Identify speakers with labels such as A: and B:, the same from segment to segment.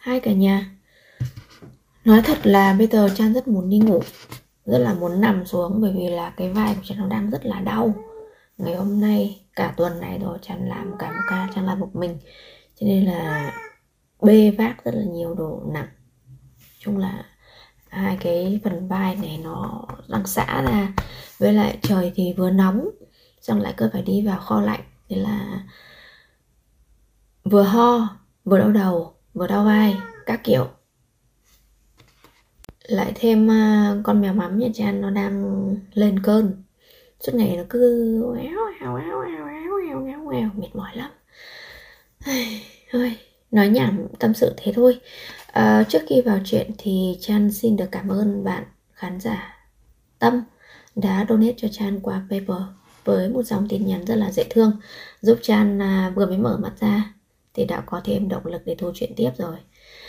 A: Hai cả nhà. Nói thật là bây giờ Chan rất muốn đi ngủ, rất là muốn nằm xuống, bởi vì là cái vai của Chan nó đang rất là đau. Ngày hôm nay, cả tuần này rồi Chan làm cả một ca, Chan làm một mình, cho nên là bê vác rất là nhiều đồ nặng. Chung là hai cái phần vai này nó đang xả ra, với lại trời thì vừa nóng, xong lại cứ phải đi vào kho lạnh, thế là vừa ho, vừa đau đầu, vừa đau vai, các kiểu. Lại thêm con mèo mắm nhà Chan nó đang lên cơn, suốt ngày nó cứ mệt mỏi lắm. Thôi, nói nhảm tâm sự thế thôi. Trước khi vào chuyện thì Chan xin được cảm ơn bạn khán giả Tâm đã donate cho Chan qua PayPal với một dòng tin nhắn rất là dễ thương, giúp Chan vừa mới mở mắt ra thì đã có thêm động lực để thu chuyện tiếp rồi.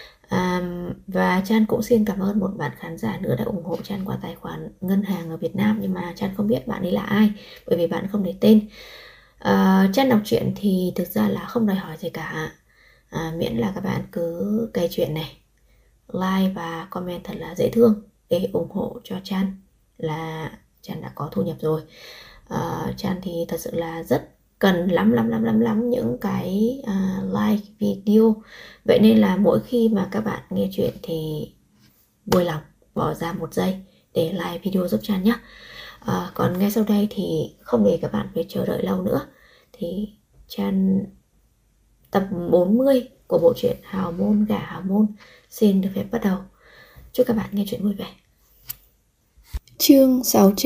A: Và Chan cũng xin cảm ơn một bạn khán giả nữa đã ủng hộ Chan qua tài khoản ngân hàng ở Việt Nam, nhưng mà Chan không biết bạn ấy là ai bởi vì bạn không để tên. Chan đọc truyện thì thực ra là không đòi hỏi gì cả, miễn là các bạn cứ kể chuyện này, like và comment thật là dễ thương để ủng hộ cho Chan là Chan đã có thu nhập rồi. Chan thì thật sự là rất cần lắm những cái like video. Vậy nên là mỗi khi mà các bạn nghe chuyện thì vui lòng bỏ ra 1 giây để like video giúp Chan nhé. Còn ngay sau đây thì không để các bạn phải chờ đợi lâu nữa, thì Chan tập 40 của bộ truyện Hào Môn Gả Hào Môn xin được phép bắt đầu. Chúc các bạn nghe chuyện vui vẻ. Chương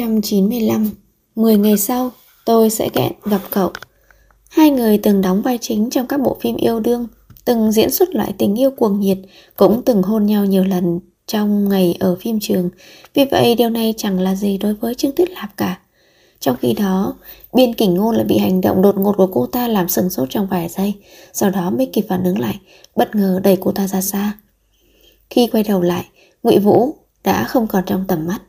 A: 695. 10 ngày sau tôi sẽ gặp cậu. Hai người từng đóng vai chính trong các bộ phim yêu đương, từng diễn xuất loại tình yêu cuồng nhiệt, cũng từng hôn nhau nhiều lần trong ngày ở phim trường. Vì vậy điều này chẳng là gì đối với Trương Tuyết Lạp cả. Trong khi đó, Biên Kình Ngôn lại bị hành động đột ngột của cô ta làm sửng sốt trong vài giây, sau đó mới kịp phản ứng lại, bất ngờ đẩy cô ta ra xa. Khi quay đầu lại, Ngụy Vũ đã không còn trong tầm mắt.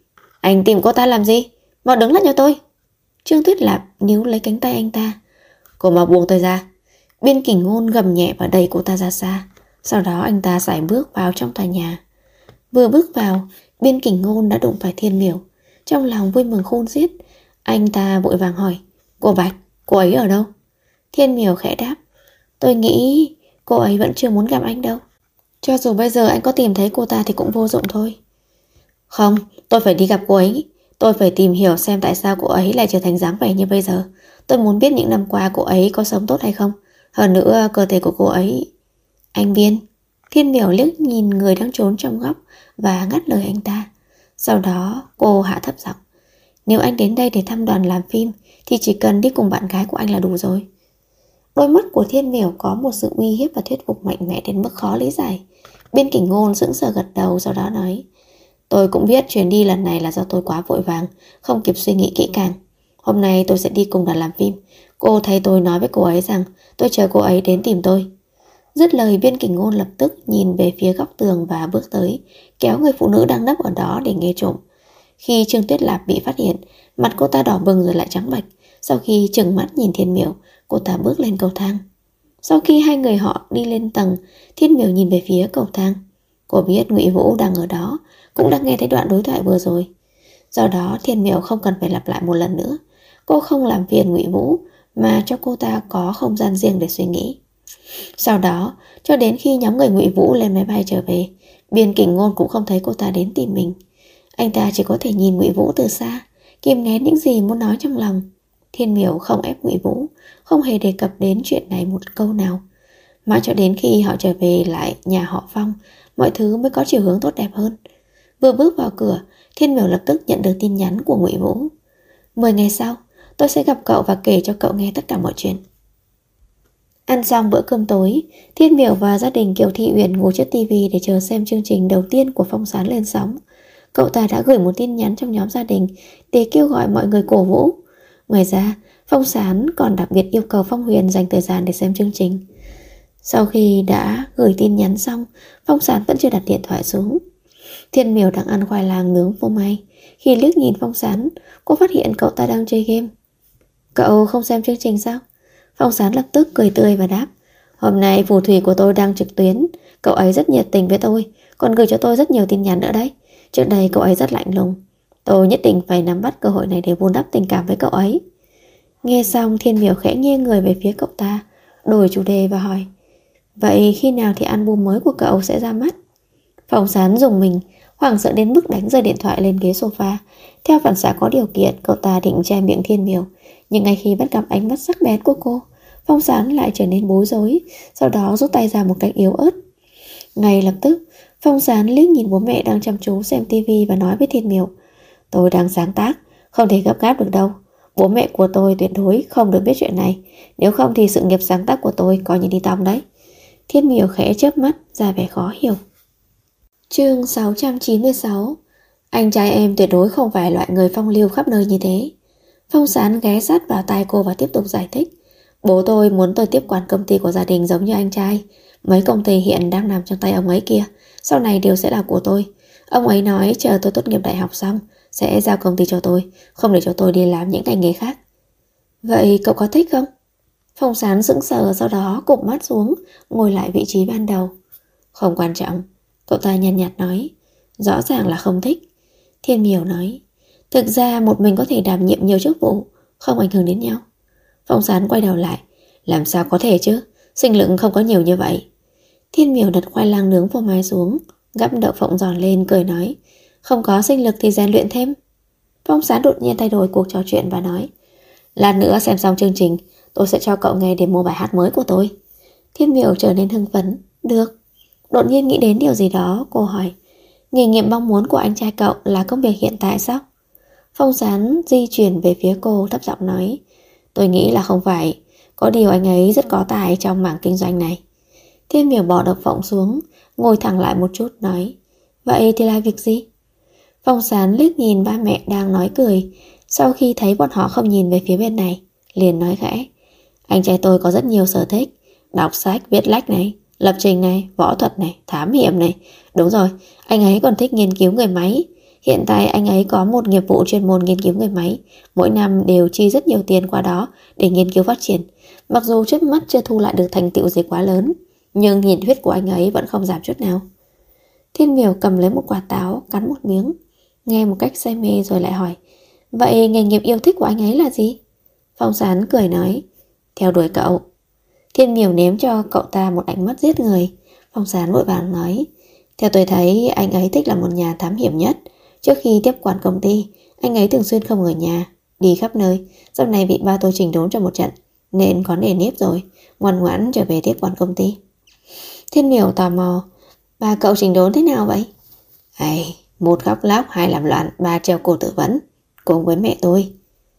A: Anh tìm cô ta làm gì? Mau đứng lại cho tôi. Trương Tuyết Lạp níu lấy cánh tay anh ta. Cô mau buông tôi ra. Biên Kình Ngôn gầm nhẹ và đẩy cô ta ra xa. Sau đó anh ta sải bước vào trong tòa nhà. Vừa bước vào, Biên Kình Ngôn đã đụng phải Thiên Miểu. Trong lòng vui mừng khôn xiết, anh ta vội vàng hỏi, cô Bạch, cô ấy ở đâu? Thiên Miểu khẽ đáp, tôi nghĩ cô ấy vẫn chưa muốn gặp anh đâu. Cho dù bây giờ anh có tìm thấy cô ta thì cũng vô dụng thôi. Không, tôi phải đi gặp cô ấy. Tôi phải tìm hiểu xem tại sao cô ấy lại trở thành dáng vẻ như bây giờ. Tôi muốn biết những năm qua cô ấy có sống tốt hay không. Hơn nữa cơ thể của cô ấy... Anh Biên. Thiên Miểu liếc nhìn người đang trốn trong góc và ngắt lời anh ta. Sau đó cô hạ thấp giọng, nếu anh đến đây để thăm đoàn làm phim thì chỉ cần đi cùng bạn gái của anh là đủ rồi. Đôi mắt của Thiên Miểu có một sự uy hiếp và thuyết phục mạnh mẽ đến mức khó lý giải. Biên Kình Ngôn sững sờ gật đầu, sau đó nói, tôi cũng biết chuyến đi lần này là do tôi quá vội vàng, không kịp suy nghĩ kỹ càng. Hôm nay tôi sẽ đi cùng đoàn làm phim. Cô thấy tôi nói với cô ấy rằng tôi chờ cô ấy đến tìm tôi. Dứt lời, Biên Kình Ngôn lập tức nhìn về phía góc tường và bước tới, kéo người phụ nữ đang nấp ở đó để nghe trộm. Khi Trương Tuyết Lạp bị phát hiện, mặt cô ta đỏ bừng rồi lại trắng bệch. Sau khi trừng mắt nhìn Thiên Miểu, cô ta bước lên cầu thang. Sau khi hai người họ đi lên tầng, Thiên Miểu nhìn về phía cầu thang. Cô biết Ngụy Vũ đang ở đó, cũng đã nghe thấy đoạn đối thoại vừa rồi. Do đó Thiên Miểu không cần phải lặp lại một lần nữa. Cô không làm phiền Ngụy Vũ mà cho cô ta có không gian riêng để suy nghĩ. Sau đó, cho đến khi nhóm người Ngụy Vũ lên máy bay trở về, Biên Kình Ngôn cũng không thấy cô ta đến tìm mình. Anh ta chỉ có thể nhìn Ngụy Vũ từ xa, kìm nén những gì muốn nói trong lòng. Thiên Miểu không ép Ngụy Vũ, không hề đề cập đến chuyện này một câu nào. Mãi cho đến khi họ trở về lại nhà họ Phong, mọi thứ mới có chiều hướng tốt đẹp hơn. Vừa bước vào cửa, Thiên Miểu lập tức nhận được tin nhắn của Ngụy Vũ. 10 ngày sau, tôi sẽ gặp cậu và kể cho cậu nghe tất cả mọi chuyện. Ăn xong bữa cơm tối, Thiên Miểu và gia đình Kiều Thị Uyển ngồi trước tivi để chờ xem chương trình đầu tiên của Phong Sán lên sóng. Cậu ta đã gửi một tin nhắn trong nhóm gia đình để kêu gọi mọi người cổ vũ. Ngoài ra, Phong Sán còn đặc biệt yêu cầu Phong Huyền dành thời gian để xem chương trình. Sau khi đã gửi tin nhắn xong, Phong Sán vẫn chưa đặt điện thoại xuống. Thiên Miểu đang ăn khoai lang nướng phô mai. Khi liếc nhìn Phong Sán, cô phát hiện cậu ta đang chơi game. Cậu không xem chương trình sao? Phong Sán lập tức cười tươi và đáp, hôm nay phù thủy của tôi đang trực tuyến, Cậu ấy rất nhiệt tình với tôi, còn gửi cho tôi rất nhiều tin nhắn nữa đấy. Trước đây cậu ấy rất lạnh lùng. Tôi nhất định phải nắm bắt cơ hội này để vun đắp tình cảm với cậu ấy. Nghe xong, Thiên Miểu khẽ nghiêng người về phía cậu ta, đổi chủ đề và hỏi: vậy khi nào thì album mới của cậu sẽ ra mắt? Phong Sán dùng mình, hoảng sợ đến mức đánh rơi điện thoại lên ghế sofa. Theo phản xạ có điều kiện, cậu ta định che miệng Thiên Miểu, nhưng ngay khi bắt gặp ánh mắt sắc bén của cô, Phong Sán lại trở nên bối rối, sau đó rút tay ra một cách yếu ớt. Ngay lập tức, Phong Sán liếc nhìn bố mẹ đang chăm chú xem tivi và nói với Thiên Miểu: tôi đang sáng tác, không thể gấp gáp được đâu. Bố mẹ của tôi tuyệt đối không được biết chuyện này, nếu không thì sự nghiệp sáng tác của tôi coi như đi tong đấy. Thiên Miểu khẽ chớp mắt, ra vẻ khó hiểu. Chương 696. Anh trai em tuyệt đối không phải loại người phong lưu khắp nơi như thế. Phong Sán ghé sát vào tai cô và tiếp tục giải thích: bố tôi muốn tôi tiếp quản công ty của gia đình giống như anh trai. Mấy công ty hiện đang nằm trong tay ông ấy kia, sau này đều sẽ là của tôi. Ông ấy nói chờ tôi tốt nghiệp đại học xong sẽ giao công ty cho tôi, không để cho tôi đi làm những ngành nghề khác. Vậy cậu có thích không? Phong Sán sững sờ, sau đó cụp mắt xuống, ngồi lại vị trí ban đầu. Không quan trọng, cậu ta nhàn nhạt nói. Rõ ràng là không thích. Thiên Miểu nói: thực ra một mình có thể đảm nhiệm nhiều chức vụ, không ảnh hưởng đến nhau. Phong Sán quay đầu lại: làm sao có thể chứ, sinh lực không có nhiều như vậy. Thiên Miểu đặt khoai lang nướng phô mai xuống, gắp đậu phộng giòn lên, cười nói: không có sinh lực thì rèn luyện thêm. Phong Sán đột nhiên thay đổi cuộc trò chuyện và nói: lát nữa xem xong chương trình, tôi sẽ cho cậu nghe demo bài hát mới của tôi. Thiên Miểu trở nên hưng phấn. Được. Đột nhiên nghĩ đến điều gì đó, cô hỏi: nghề nghiệp mong muốn của anh trai cậu là công việc hiện tại sao? Phong Sán di chuyển về phía cô, thấp giọng nói: tôi nghĩ là không phải, có điều anh ấy rất có tài trong mảng kinh doanh này. Thiên Miểu bỏ đậu phộng xuống, ngồi thẳng lại một chút, nói: vậy thì là việc gì? Phong Sán liếc nhìn ba mẹ đang nói cười, sau khi thấy bọn họ không nhìn về phía bên này, liền nói khẽ: anh trai tôi có rất nhiều sở thích, đọc sách, viết lách này, lập trình này, võ thuật này, thám hiểm này. Đúng rồi, anh ấy còn thích nghiên cứu người máy. Hiện tại anh ấy có một nghiệp vụ chuyên môn nghiên cứu người máy, mỗi năm đều chi rất nhiều tiền qua đó để nghiên cứu phát triển. Mặc dù trước mắt chưa thu lại được thành tựu gì quá lớn, nhưng nhiệt huyết của anh ấy vẫn không giảm chút nào. Thiên Miểu cầm lấy một quả táo, cắn một miếng, nghe một cách say mê rồi lại hỏi: vậy nghề nghiệp yêu thích của anh ấy là gì? Phong Sán cười nói: theo đuổi cậu. Thiên Miểu ném cho cậu ta một ánh mắt giết người. Phong Sán vội vàng nói: theo tôi thấy anh ấy thích là một nhà thám hiểm nhất. Trước khi tiếp quản công ty, anh ấy thường xuyên không ở nhà, đi khắp nơi. Sau này bị ba tôi chỉnh đốn cho một trận nên có nề nếp rồi, ngoan ngoãn trở về tiếp quản công ty. Thiên Miểu tò mò: ba cậu chỉnh đốn thế nào vậy? Một khóc lóc, hai làm loạn, ba treo cổ tự vẫn, cùng với mẹ tôi.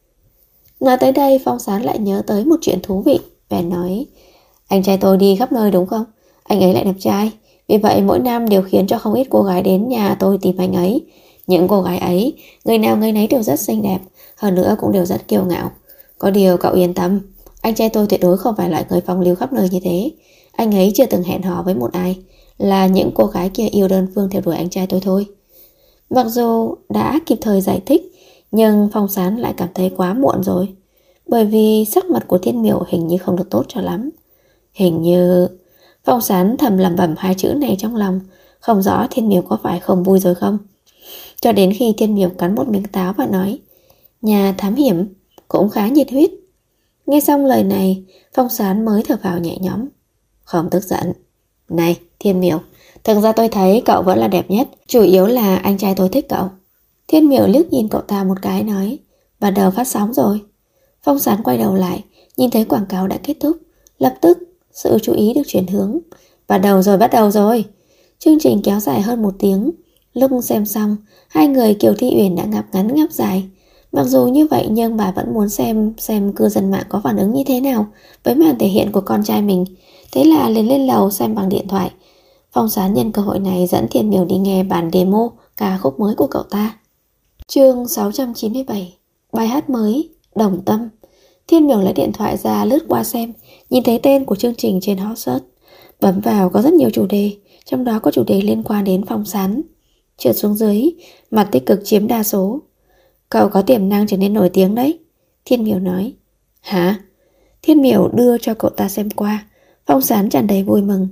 A: Nói tới đây, Phong Sán lại nhớ tới một chuyện thú vị, bèn nói: anh trai tôi đi khắp nơi đúng không? Anh ấy lại đẹp trai, vì vậy mỗi năm đều khiến cho không ít cô gái đến nhà tôi tìm anh ấy. Những cô gái ấy, người nào người nấy đều rất xinh đẹp, hơn nữa cũng đều rất kiêu ngạo. Có điều cậu yên tâm, anh trai tôi tuyệt đối không phải loại người phong lưu khắp nơi như thế. Anh ấy chưa từng hẹn hò với một ai, là những cô gái kia yêu đơn phương theo đuổi anh trai tôi thôi. Mặc dù đã kịp thời giải thích, nhưng Phong Sán lại cảm thấy quá muộn rồi, bởi vì sắc mặt của Thiên Miểu hình như không được tốt cho lắm. Hình như... Phong Sán thầm lẩm bẩm hai chữ này trong lòng, không rõ Thiên Miểu có phải không vui rồi không. Cho đến khi Thiên Miểu cắn một miếng táo và nói: nhà thám hiểm cũng khá nhiệt huyết. Nghe xong lời này, Phong Sán mới thở vào nhẹ nhõm. Không tức giận. Này Thiên Miểu, thực ra tôi thấy cậu vẫn là đẹp nhất, chủ yếu là anh trai tôi thích cậu. Thiên Miểu liếc nhìn cậu ta một cái, nói: bắt đầu phát sóng rồi. Phong Sán quay đầu lại, nhìn thấy quảng cáo đã kết thúc, lập tức sự chú ý được chuyển hướng. Bắt đầu rồi. Chương trình kéo dài hơn 1 tiếng. Lúc xem xong, hai người Kiều Thi Uyển đã ngáp ngắn ngáp dài. Mặc dù như vậy nhưng bà vẫn muốn xem cư dân mạng có phản ứng như thế nào với màn thể hiện của con trai mình. Thế là liền lên lầu xem bằng điện thoại. Phong Sán nhân cơ hội này dẫn Thiên Miểu đi nghe bản demo ca khúc mới của cậu ta. Chương 697. Bài hát mới Đồng Tâm. Thiên Miểu lấy điện thoại ra lướt qua xem, nhìn thấy tên của chương trình trên hot search. Bấm vào có rất nhiều chủ đề, trong đó có chủ đề liên quan đến Phong Sán. Trượt xuống dưới, mặt tích cực chiếm đa số. Cậu có tiềm năng trở nên nổi tiếng đấy, Thiên Miểu nói. Hả? Thiên Miểu đưa cho cậu ta xem qua. Phong Sán tràn đầy vui mừng.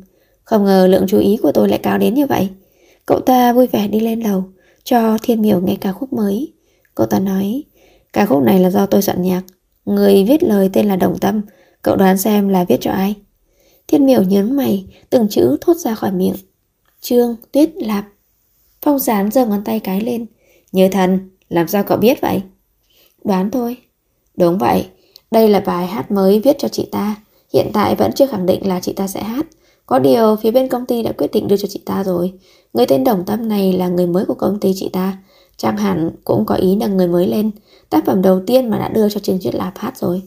A: Không ngờ lượng chú ý của tôi lại cao đến như vậy. Cậu ta vui vẻ đi lên lầu, cho Thiên Miểu nghe ca khúc mới. Cậu ta nói, ca khúc này là do tôi soạn nhạc. Người viết lời tên là Đồng Tâm. Cậu đoán xem là viết cho ai? Thiên Miểu nhớn mày, từng chữ thốt ra khỏi miệng. Trương Tuyết Lạp. Phong Sán giơ ngón tay cái lên. Như thần, làm sao cậu biết vậy? Đoán thôi. Đúng vậy, đây là bài hát mới viết cho chị ta. Hiện tại vẫn chưa khẳng định là chị ta sẽ hát. Có điều phía bên công ty đã quyết định đưa cho chị ta rồi. Người tên Đồng Tâm này là người mới của công ty chị ta. Chắc hẳn cũng có ý nâng người mới lên. Tác phẩm đầu tiên mà đã đưa cho Trương Tuyết Lạp hát rồi.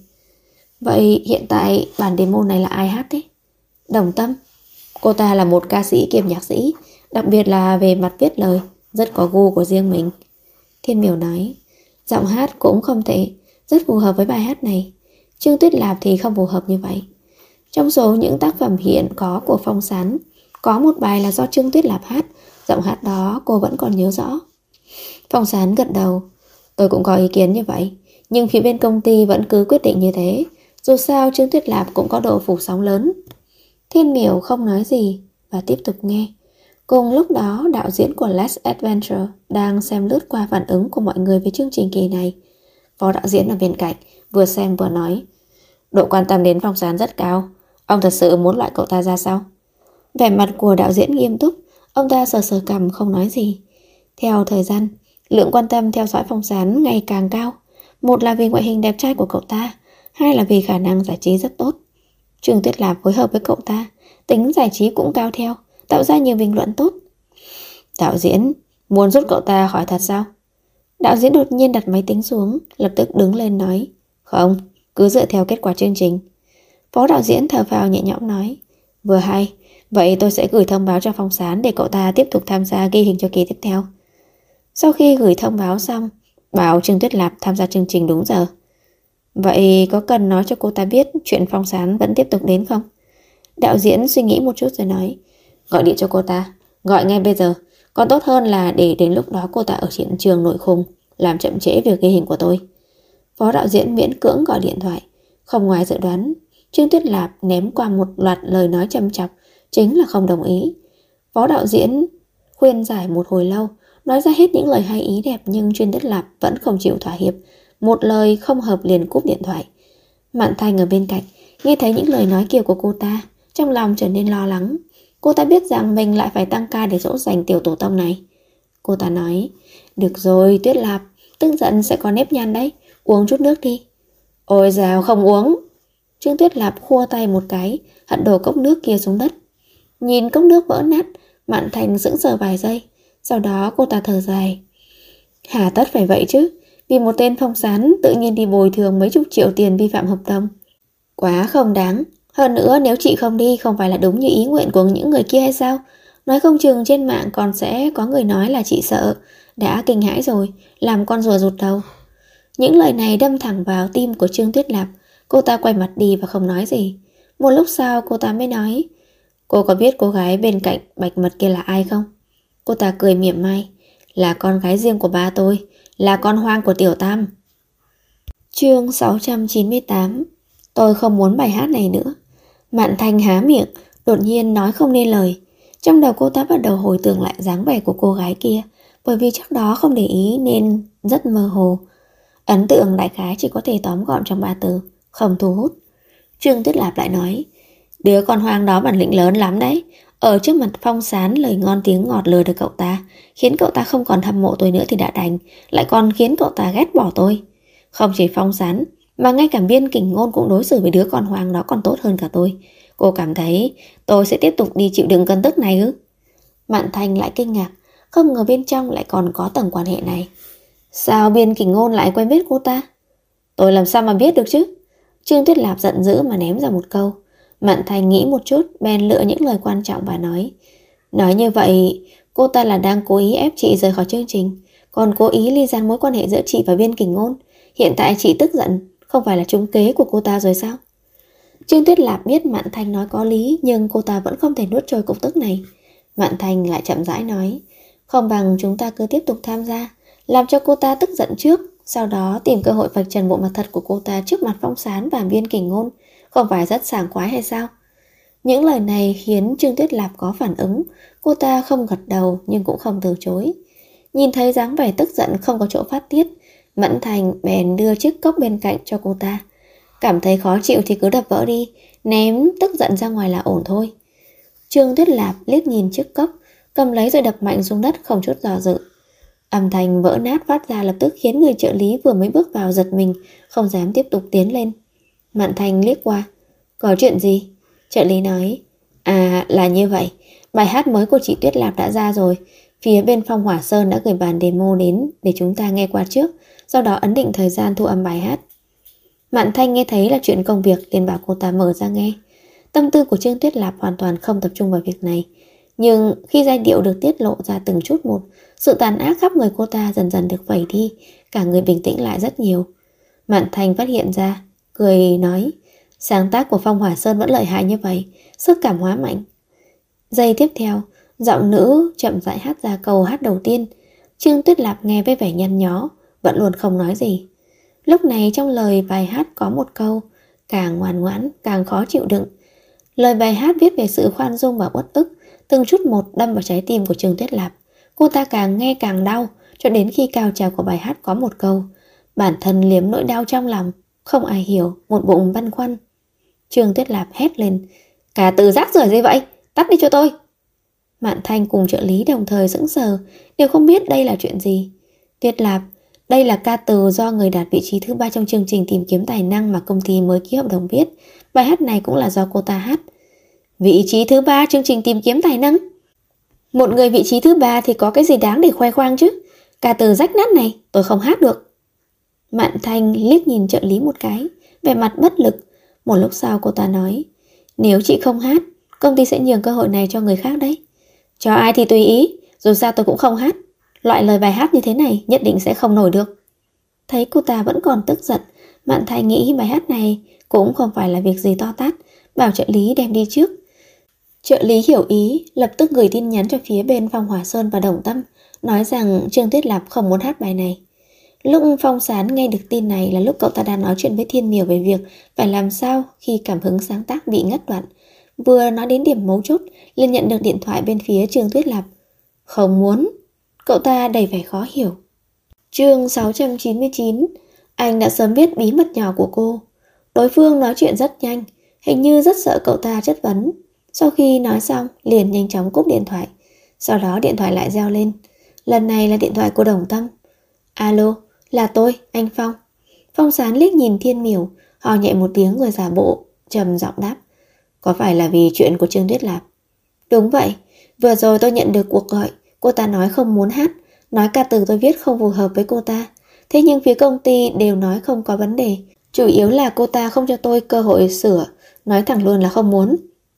A: Vậy hiện tại bản demo này là ai hát thế? Đồng Tâm. Cô ta là một ca sĩ kiêm nhạc sĩ, đặc biệt là về mặt viết lời, rất có gu của riêng mình. Thiên Miểu nói, giọng hát cũng không tệ, rất phù hợp với bài hát này. Trương Tuyết Lạp thì không phù hợp như vậy. Trong số những tác phẩm hiện có của Phong Sán, có một bài là do Trương Tuyết Lạp hát. Giọng hát đó cô vẫn còn nhớ rõ. Phong Sán gật đầu. Tôi cũng có ý kiến như vậy, nhưng phía bên công ty vẫn cứ quyết định như thế. Dù sao Trương Tuyết Lạp cũng có độ phủ sóng lớn. Thiên Miểu không nói gì và tiếp tục nghe. Cùng lúc đó, đạo diễn của Let's Adventure đang xem lướt qua phản ứng của mọi người với chương trình kỳ này. Phó đạo diễn ở bên cạnh vừa xem vừa nói, độ quan tâm đến Phong Sán rất cao. Ông thật sự muốn loại cậu ta ra sao? Vẻ mặt của đạo diễn nghiêm túc. Ông ta sờ sờ cằm không nói gì. Theo thời gian, lượng quan tâm theo dõi Phong Sán ngày càng cao. Một là vì ngoại hình đẹp trai của cậu ta, hai là vì khả năng giải trí rất tốt. Trương Tuyết Lạp phối hợp với cậu ta, tính giải trí cũng cao theo, tạo ra nhiều bình luận tốt. Đạo diễn muốn rút cậu ta khỏi thật sao? Đạo diễn đột nhiên đặt máy tính xuống, lập tức đứng lên nói, không, cứ dựa theo kết quả chương trình. Phó đạo diễn thở phào nhẹ nhõm nói, vừa hay, vậy tôi sẽ gửi thông báo cho Phong Sán để cậu ta tiếp tục tham gia ghi hình cho kỳ tiếp theo. Sau khi gửi thông báo xong, bảo Trương Tuyết Lạp tham gia chương trình đúng giờ. Vậy có cần nói cho cô ta biết chuyện Phong Sán vẫn tiếp tục đến không? Đạo diễn suy nghĩ một chút rồi nói, gọi điện cho cô ta, gọi ngay bây giờ. Còn tốt hơn là để đến lúc đó cô ta ở hiện trường nội khùng, làm chậm trễ việc ghi hình của tôi. Phó đạo diễn miễn cưỡng gọi điện thoại. Không ngoài dự đoán, Trương Tuyết Lạp ném qua một loạt lời nói châm chọc, chính là không đồng ý. Phó đạo diễn khuyên giải một hồi lâu, nói ra hết những lời hay ý đẹp, nhưng Trương Tuyết Lạp vẫn không chịu thỏa hiệp. Một lời không hợp liền cúp điện thoại. Mạn Thanh ở bên cạnh nghe thấy những lời nói kia của cô ta, trong lòng trở nên lo lắng. Cô ta biết rằng mình lại phải tăng ca để dỗ dành tiểu tổ tông này. Cô ta nói, được rồi Tuyết Lạp, tức giận sẽ có nếp nhăn đấy, uống chút nước đi. Ôi dào, không uống. Trương Tuyết Lạp khua tay một cái, hất đổ cốc nước kia xuống đất. Nhìn cốc nước vỡ nát, Mạn Thanh sững sờ vài giây. Sau đó cô ta thở dài. Hà tất phải vậy chứ, vì một tên Phong Sán tự nhiên đi bồi thường mấy chục triệu tiền vi phạm hợp đồng. Quá không đáng. Hơn nữa nếu chị không đi không phải là đúng như ý nguyện của những người kia hay sao? Nói không chừng trên mạng còn sẽ có người nói là chị sợ. Đã kinh hãi rồi, làm con rùa rụt đầu. Những lời này đâm thẳng vào tim của Trương Tuyết Lạp. Cô ta quay mặt đi và không nói gì. Một lúc sau cô ta mới nói, cô có biết cô gái bên cạnh Bạch Mật kia là ai không? Cô ta cười mỉa mai, là con gái riêng của ba tôi, là con hoang của Tiểu Tam. Chương 698. Tôi không muốn bài hát này nữa. Mạn Thanh há miệng, đột nhiên nói không nên lời. Trong đầu cô ta bắt đầu hồi tưởng lại dáng vẻ của cô gái kia, bởi vì trước đó không để ý nên rất mơ hồ. Ấn tượng đại khái chỉ có thể tóm gọn trong 3 từ, không thu hút. Trương Tuyết Lạp lại nói, đứa con hoang đó bản lĩnh lớn lắm đấy. Ở trước mặt Phong Sán lời ngon tiếng ngọt lừa được cậu ta, khiến cậu ta không còn hâm mộ tôi nữa thì đã đành, lại còn khiến cậu ta ghét bỏ tôi. Không chỉ Phong Sán, mà ngay cả Biên Kình Ngôn cũng đối xử với đứa con hoang đó còn tốt hơn cả tôi. Cô cảm thấy tôi sẽ tiếp tục đi chịu đựng cơn tức này ư? Mạn Thanh lại kinh ngạc, không ngờ bên trong lại còn có tầng quan hệ này. Sao Biên Kình Ngôn lại quen biết cô ta? Tôi làm sao mà biết được chứ? Trương Tuyết Lạp giận dữ mà ném ra một câu. Mạn Thanh nghĩ một chút, bèn lựa những lời quan trọng và nói như vậy, cô ta là đang cố ý ép chị rời khỏi chương trình, còn cố ý ly gián mối quan hệ giữa chị và Biên Kình Ngôn. Hiện tại chị tức giận, không phải là trúng kế của cô ta rồi sao? Trương Tuyết Lạp biết Mạn Thanh nói có lý, nhưng cô ta vẫn không thể nuốt trôi cục tức này. Mạn Thanh lại chậm rãi nói, không bằng chúng ta cứ tiếp tục tham gia, làm cho cô ta tức giận trước, sau đó tìm cơ hội vạch trần bộ mặt thật của cô ta trước mặt Phong Sán và Biên Kình Ngôn. Không phải rất sảng khoái hay sao? Những lời này khiến Trương Tuyết Lạp có phản ứng. Cô ta không gật đầu nhưng cũng không từ chối. Nhìn thấy dáng vẻ tức giận không có chỗ phát tiết, Mẫn Thành bèn đưa chiếc cốc bên cạnh cho cô ta. Cảm thấy khó chịu thì cứ đập vỡ đi, ném tức giận ra ngoài là ổn thôi. Trương Tuyết Lạp liếc nhìn chiếc cốc, cầm lấy rồi đập mạnh xuống đất không chút do dự. Âm thanh vỡ nát phát ra lập tức khiến người trợ lý vừa mới bước vào giật mình, không dám tiếp tục tiến lên. Mạn Thành liếc qua. Có chuyện gì? Trợ lý nói. À, là như vậy. Bài hát mới của chị Tuyết Lạp đã ra rồi. Phía bên Phong Hỏa Sơn đã gửi bản demo đến để chúng ta nghe qua trước, sau đó ấn định thời gian thu âm bài hát. Mạn Thanh nghe thấy là chuyện công việc liền bảo cô ta mở ra nghe. Tâm tư của Trương Tuyết Lạp hoàn toàn không tập trung vào việc này. Nhưng khi giai điệu được tiết lộ ra từng chút một, sự tàn ác khắp người cô ta dần dần được vẩy đi, cả người bình tĩnh lại rất nhiều. Mạn Thanh phát hiện ra, cười nói, sáng tác của Phong Hỏa Sơn vẫn lợi hại như vậy, sức cảm hóa mạnh. Giây tiếp theo, giọng nữ chậm rãi hát ra câu hát đầu tiên. Trương Tuyết Lạp nghe với vẻ nhăn nhó, vẫn luôn không nói gì. Lúc này trong lời bài hát có một câu, càng ngoan ngoãn càng khó chịu đựng. Lời bài hát viết về sự khoan dung và uất ức, từng chút một đâm vào trái tim của Trương Tuyết Lạp. Cô ta càng nghe càng đau, cho đến khi cao trào của bài hát có một câu, bản thân liếm nỗi đau trong lòng, không ai hiểu, một bụng băn khoăn. Trương Tuyết Lạp hét lên, cả từ rác rưởi gì vậy, tắt đi cho tôi. Mạn Thanh cùng trợ lý đồng thời sững sờ, đều không biết đây là chuyện gì. Tuyết Lạp, đây là ca từ do người đạt vị trí thứ 3 trong chương trình tìm kiếm tài năng mà công ty mới ký hợp đồng viết. Bài hát này cũng là do cô ta hát. Vị trí thứ 3 chương trình tìm kiếm tài năng? Một người vị trí thứ 3 thì có cái gì đáng để khoe khoang chứ? Ca từ rách nát này tôi không hát được. Mạn Thanh liếc nhìn trợ lý một cái, vẻ mặt bất lực. Một lúc sau cô ta nói, nếu chị không hát, công ty sẽ nhường cơ hội này cho người khác đấy. Cho ai thì tùy ý, dù sao tôi cũng không hát. Loại lời bài hát như thế này nhất định sẽ không nổi được. Thấy cô ta vẫn còn tức giận, Mạn Thanh nghĩ bài hát này cũng không phải là việc gì to tát, bảo trợ lý đem đi trước. Trợ lý hiểu ý, lập tức gửi tin nhắn cho phía bên Phong Hỏa Sơn và Đồng Tâm, nói rằng Trương Tuyết Lạp không muốn hát bài này. Lúc Phong Sán nghe được tin này là lúc cậu ta đang nói chuyện với Thiên Miểu về việc phải làm sao khi cảm hứng sáng tác bị ngắt đoạn. Vừa nói đến điểm mấu chốt, liền nhận được điện thoại bên phía Trương Tuyết Lạp. Không muốn. Cậu ta đầy vẻ khó hiểu. Chương 699. Anh đã sớm biết bí mật nhỏ của cô. Đối phương nói chuyện rất nhanh, hình như rất sợ cậu ta chất vấn. Sau khi nói xong, liền nhanh chóng cúp điện thoại. Sau đó điện thoại lại reo lên. Lần này là điện thoại của Đồng Tâm. Alo, là tôi, anh Phong. Phong Sán liếc nhìn Thiên Miểu, hò nhẹ một tiếng rồi giả bộ, trầm giọng đáp. Có phải là vì chuyện của Trương Tuyết Lạp? Đúng vậy, vừa rồi tôi nhận được cuộc gọi. Cô ta nói không muốn hát, nói ca từ tôi viết không phù hợp với cô ta. Thế nhưng phía công ty đều nói không có vấn đề. Chủ yếu là cô ta không cho tôi cơ hội sửa, nói thẳng luôn là không muốn.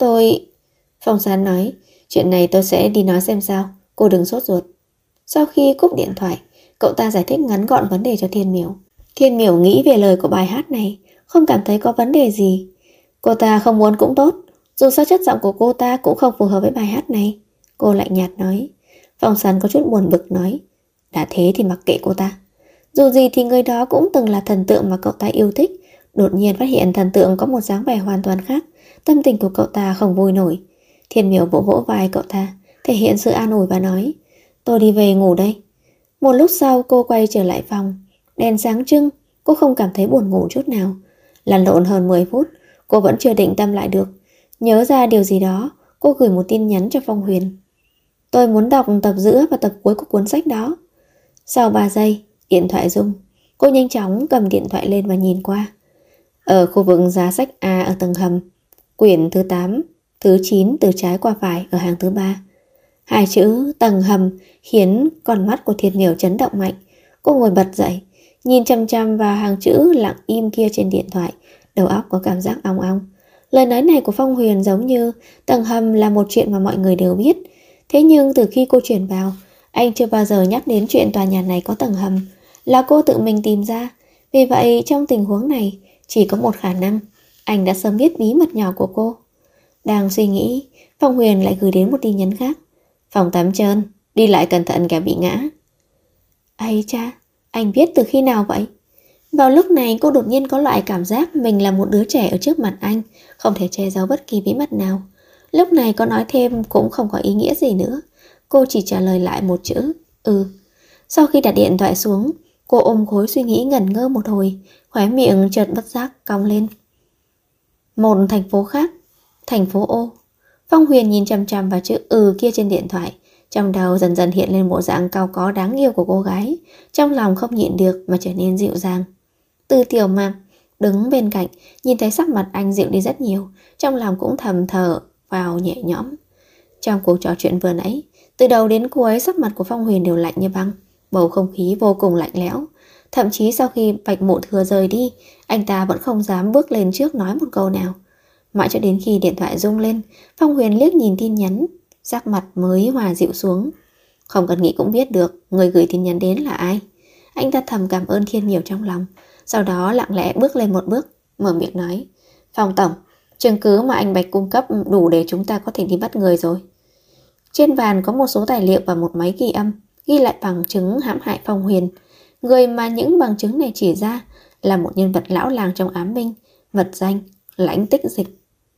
A: Phong Sán nói, chuyện này tôi sẽ đi nói xem sao, cô đừng sốt ruột. Sau khi cúp điện thoại, cậu ta giải thích ngắn gọn vấn đề cho Thiên Miểu. Thiên Miểu nghĩ về lời của bài hát này, không cảm thấy có vấn đề gì. Cô ta không muốn cũng tốt, dù sao chất giọng của cô ta cũng không phù hợp với bài hát này. Cô lạnh nhạt nói. Phong Sán có chút buồn bực nói, đã thế thì mặc kệ cô ta. Dù gì thì người đó cũng từng là thần tượng mà cậu ta yêu thích. Đột nhiên phát hiện thần tượng có một dáng vẻ hoàn toàn khác, tâm tình của cậu ta không vui nổi. Thiên Miểu vỗ vỗ vai cậu ta, thể hiện sự an ủi và nói, tôi đi về ngủ đây. Một lúc sau cô quay trở lại phòng. Đèn sáng trưng, cô không cảm thấy buồn ngủ chút nào. Lăn lộn hơn 10 phút, cô vẫn chưa định tâm lại được. Nhớ ra điều gì đó, cô gửi một tin nhắn cho Phong Huyền. Tôi muốn đọc tập giữa và tập cuối của cuốn sách đó. Sau 3 giây, điện thoại rung. Cô nhanh chóng cầm điện thoại lên và nhìn qua. Ở khu vực giá sách A ở tầng hầm, quyển thứ 8, thứ 9 từ trái qua phải ở hàng thứ 3. Hai chữ tầng hầm khiến con mắt của Thiên Miểu chấn động mạnh. Cô ngồi bật dậy, nhìn chăm chăm vào hàng chữ lặng im kia trên điện thoại, đầu óc có cảm giác ong ong. Lời nói này của Phong Huyền giống như tầng hầm là một chuyện mà mọi người đều biết. Thế nhưng từ khi cô chuyển vào, anh chưa bao giờ nhắc đến chuyện tòa nhà này có tầng hầm, là cô tự mình tìm ra. Vì vậy trong tình huống này chỉ có một khả năng, anh đã sớm biết bí mật nhỏ của cô. Đang suy nghĩ, Phong Huyền lại gửi đến một tin nhắn khác. Phòng tắm trơn, đi lại cẩn thận kẻo bị ngã. Ây cha, anh biết từ khi nào vậy? Vào lúc này cô đột nhiên có loại cảm giác mình là một đứa trẻ ở trước mặt anh, không thể che giấu bất kỳ bí mật nào. Lúc này có nói thêm cũng không có ý nghĩa gì nữa. Cô chỉ trả lời lại một chữ ừ. Sau khi đặt điện thoại xuống, cô ôm gối suy nghĩ ngẩn ngơ một hồi, khóe miệng chợt bất giác cong lên. Một thành phố khác, thành phố O. Phong Huyền nhìn chằm chằm vào chữ ừ kia trên điện thoại, trong đầu dần dần hiện lên bộ dạng cao có đáng yêu của cô gái, trong lòng không nhịn được mà trở nên dịu dàng. Từ Tiểu Mạc đứng bên cạnh, nhìn thấy sắc mặt anh dịu đi rất nhiều, trong lòng cũng thầm thở vào nhẹ nhõm. Trong cuộc trò chuyện vừa nãy, từ đầu đến cuối sắc mặt của Phong Huyền đều lạnh như băng, bầu không khí vô cùng lạnh lẽo. Thậm chí sau khi Bạch Mộ Thừa rời đi, anh ta vẫn không dám bước lên trước nói một câu nào. Mãi cho đến khi điện thoại rung lên, Phong Huyền liếc nhìn tin nhắn, sắc mặt mới hòa dịu xuống. Không cần nghĩ cũng biết được người gửi tin nhắn đến là ai. Anh ta thầm cảm ơn Thiên nhiều trong lòng, sau đó lặng lẽ bước lên một bước, mở miệng nói: Phong tổng, chứng cứ mà anh Bạch cung cấp đủ để chúng ta có thể đi bắt người rồi. Trên bàn có một số tài liệu và một máy ghi âm, ghi lại bằng chứng hãm hại Phong Huyền. Người mà những bằng chứng này chỉ ra là một nhân vật lão làng trong ám minh, mật danh Lãnh Tích Dịch.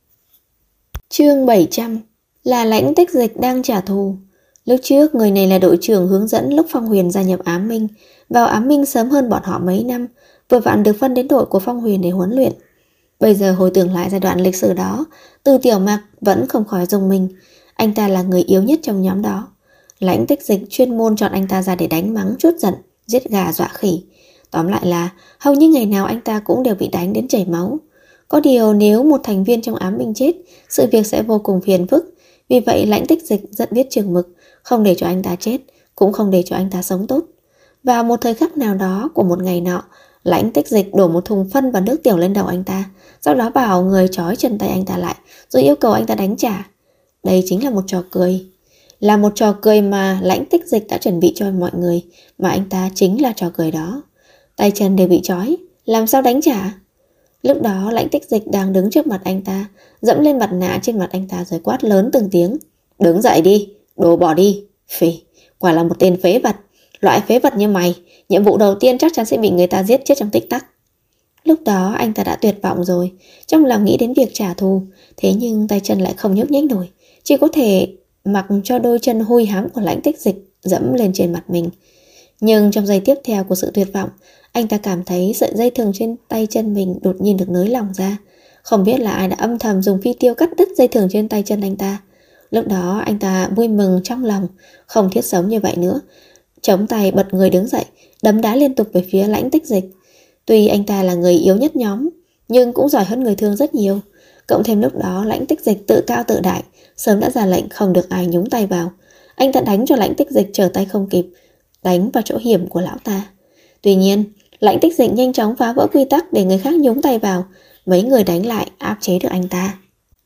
A: Chương 700 là Lãnh Tích Dịch đang trả thù. Lúc trước người này là đội trưởng hướng dẫn lúc Phong Huyền gia nhập ám minh, vào ám minh sớm hơn bọn họ mấy năm, vừa vặn được phân đến đội của Phong Huyền để huấn luyện. Bây giờ hồi tưởng lại giai đoạn lịch sử đó, Từ Tiểu Mạc vẫn không khỏi rùng mình. Anh ta là người yếu nhất trong nhóm đó. Lãnh Tích Dịch chuyên môn chọn anh ta ra để đánh mắng trút giận, giết gà dọa khỉ. Tóm lại là hầu như ngày nào anh ta cũng đều bị đánh đến chảy máu. Có điều nếu một thành viên trong ám minh chết, sự việc sẽ vô cùng phiền phức. Vì vậy Lãnh Tích Dịch rất biết chừng mực, không để cho anh ta chết, cũng không để cho anh ta sống tốt. Vào một thời khắc nào đó của một ngày nọ, Lãnh Tích Dịch đổ một thùng phân và nước tiểu lên đầu anh ta, sau đó bảo người trói chân tay anh ta lại, rồi yêu cầu anh ta đánh trả. Đây chính là một trò cười. Là một trò cười mà Lãnh Tích Dịch đã chuẩn bị cho mọi người, mà anh ta chính là trò cười đó. Tay chân đều bị trói, làm sao đánh trả? Lúc đó Lãnh Tích Dịch đang đứng trước mặt anh ta, dẫm lên mặt nạ trên mặt anh ta rồi quát lớn từng tiếng: Đứng dậy đi, đồ bỏ đi. Phì, quả là một tên phế vật. Loại phế vật như mày, nhiệm vụ đầu tiên chắc chắn sẽ bị người ta giết chết trong tích tắc. Lúc đó anh ta đã tuyệt vọng rồi, trong lòng nghĩ đến việc trả thù, thế nhưng tay chân lại không nhúc nhích nổi, chỉ có thể mặc cho đôi chân hôi hám của Lãnh Tích Dịch dẫm lên trên mặt mình. Nhưng trong giây tiếp theo của sự tuyệt vọng, anh ta cảm thấy sợi dây thừng trên tay chân mình đột nhiên được nới lỏng ra. Không biết là ai đã âm thầm dùng phi tiêu cắt đứt dây thừng trên tay chân anh ta. Lúc đó anh ta vui mừng trong lòng, không thiết sống như vậy nữa. Chống tay bật người đứng dậy, đấm đá liên tục về phía Lãnh Tích Dịch. Tuy anh ta là người yếu nhất nhóm, nhưng cũng giỏi hơn người thường rất nhiều. Cộng thêm lúc đó Lãnh Tích Dịch tự cao tự đại, sớm đã ra lệnh không được ai nhúng tay vào. Anh ta đánh cho Lãnh Tích Dịch trở tay không kịp, đánh vào chỗ hiểm của lão ta. Tuy nhiên, Lãnh Tích Dịch nhanh chóng phá vỡ quy tắc để người khác nhúng tay vào. Mấy người đánh lại áp chế được anh ta.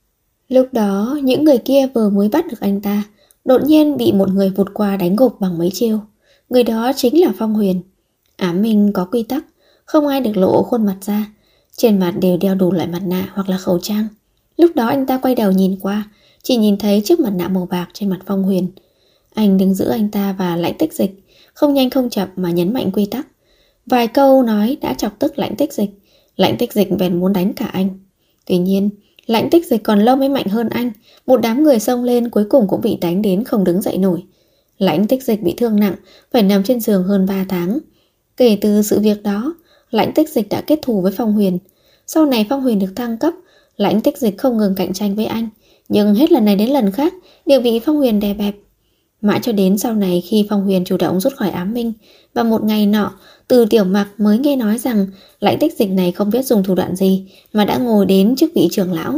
A: Lúc đó những người kia vừa mới bắt được anh ta, đột nhiên bị một người vụt qua đánh gục bằng mấy chiêu. Người đó chính là Phong Huyền. Ám minh có quy tắc, không ai được lộ khuôn mặt ra, trên mặt đều đeo đủ loại mặt nạ hoặc là khẩu trang. Lúc đó anh ta quay đầu nhìn qua, chỉ nhìn thấy chiếc mặt nạ màu bạc trên mặt Phong Huyền. Anh đứng giữa anh ta và Lãnh Tích Dịch, không nhanh không chậm mà nhấn mạnh quy tắc. Vài câu nói đã chọc tức Lãnh Tích Dịch. Lãnh Tích Dịch bèn muốn đánh cả anh. Tuy nhiên Lãnh Tích Dịch còn lâu mới mạnh hơn anh. Một đám người xông lên cuối cùng cũng bị đánh đến không đứng dậy nổi. Lãnh Tích Dịch bị thương nặng, phải nằm trên giường hơn 3 tháng. Kể từ sự việc đó, Lãnh Tích Dịch đã kết thù với Phong Huyền. Sau này Phong Huyền được thăng cấp, Lãnh Tích Dịch không ngừng cạnh tranh với anh, nhưng hết lần này đến lần khác đều bị Phong Huyền đè bẹp. Mãi cho đến sau này khi Phong Huyền chủ động rút khỏi ám minh, và một ngày nọ Từ Tiểu Mạc mới nghe nói rằng Lãnh Tích Dịch này không biết dùng thủ đoạn gì mà đã ngồi đến trước vị trưởng lão.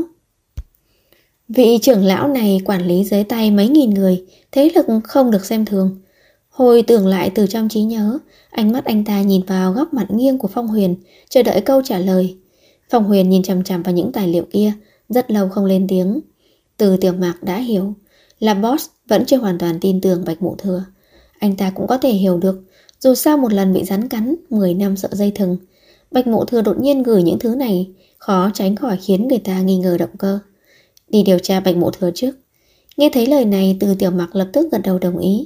A: Vị trưởng lão này quản lý dưới tay mấy nghìn người, thế lực không được xem thường. Hồi tưởng lại từ trong trí nhớ, ánh mắt anh ta nhìn vào góc mặt nghiêng của Phong Huyền, chờ đợi câu trả lời. Phong Huyền nhìn chằm chằm vào những tài liệu kia, rất lâu không lên tiếng. Từ Tiểu Mạc đã hiểu là boss vẫn chưa hoàn toàn tin tưởng Bạch Mộ Thừa. Anh ta cũng có thể hiểu được, dù sao một lần bị rắn cắn, 10 năm sợ dây thừng. Bạch Mộ Thừa đột nhiên gửi những thứ này, khó tránh khỏi khiến người ta nghi ngờ động cơ. Đi điều tra Bạch Mộ Thừa trước. Nghe thấy lời này, Từ Tiểu Mạc lập tức gật đầu đồng ý.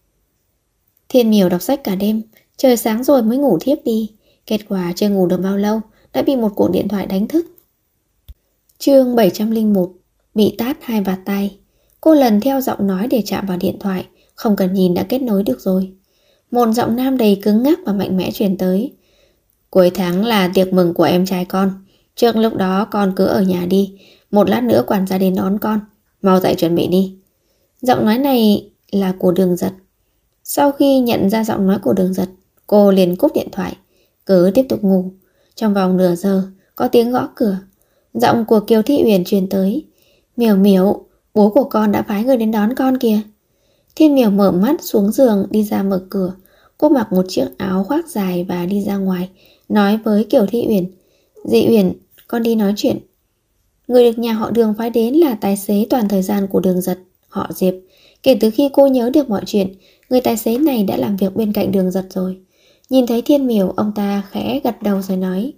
A: Thiên Miểu đọc sách cả đêm, trời sáng rồi mới ngủ thiếp đi. Kết quả chưa ngủ được bao lâu đã bị một cuộc điện thoại đánh thức. Chương 701. bị tát 2 bạt tay. Cô lần theo giọng nói để chạm vào điện thoại, không cần nhìn đã kết nối được rồi. Một giọng nam đầy cứng ngắc và mạnh mẽ truyền tới. Cuối tháng là tiệc mừng của em trai con. Trước lúc đó con cứ ở nhà đi, một lát nữa quản gia đến đón con. Mau dậy chuẩn bị đi. Giọng nói này là của Đường Giật. Sau khi nhận ra giọng nói của Đường Giật, cô liền cúp điện thoại, cứ tiếp tục ngủ. Trong vòng nửa giờ, có tiếng gõ cửa. Giọng của Kiều Thị Uyển truyền tới. Miểu Miểu, bố của con đã phái người đến đón con kìa. Thiên Miểu mở mắt xuống giường đi ra mở cửa. Cô mặc một chiếc áo khoác dài và đi ra ngoài, nói với Kiều Thị Uyển. Dì Uyển, con đi nói chuyện. Người được nhà họ Đường phái đến là tài xế toàn thời gian của Đường Giật, họ Diệp. Kể từ khi cô nhớ được mọi chuyện, người tài xế này đã làm việc bên cạnh Đường Giật rồi. Nhìn thấy Thiên Miểu, ông ta khẽ gật đầu rồi nói.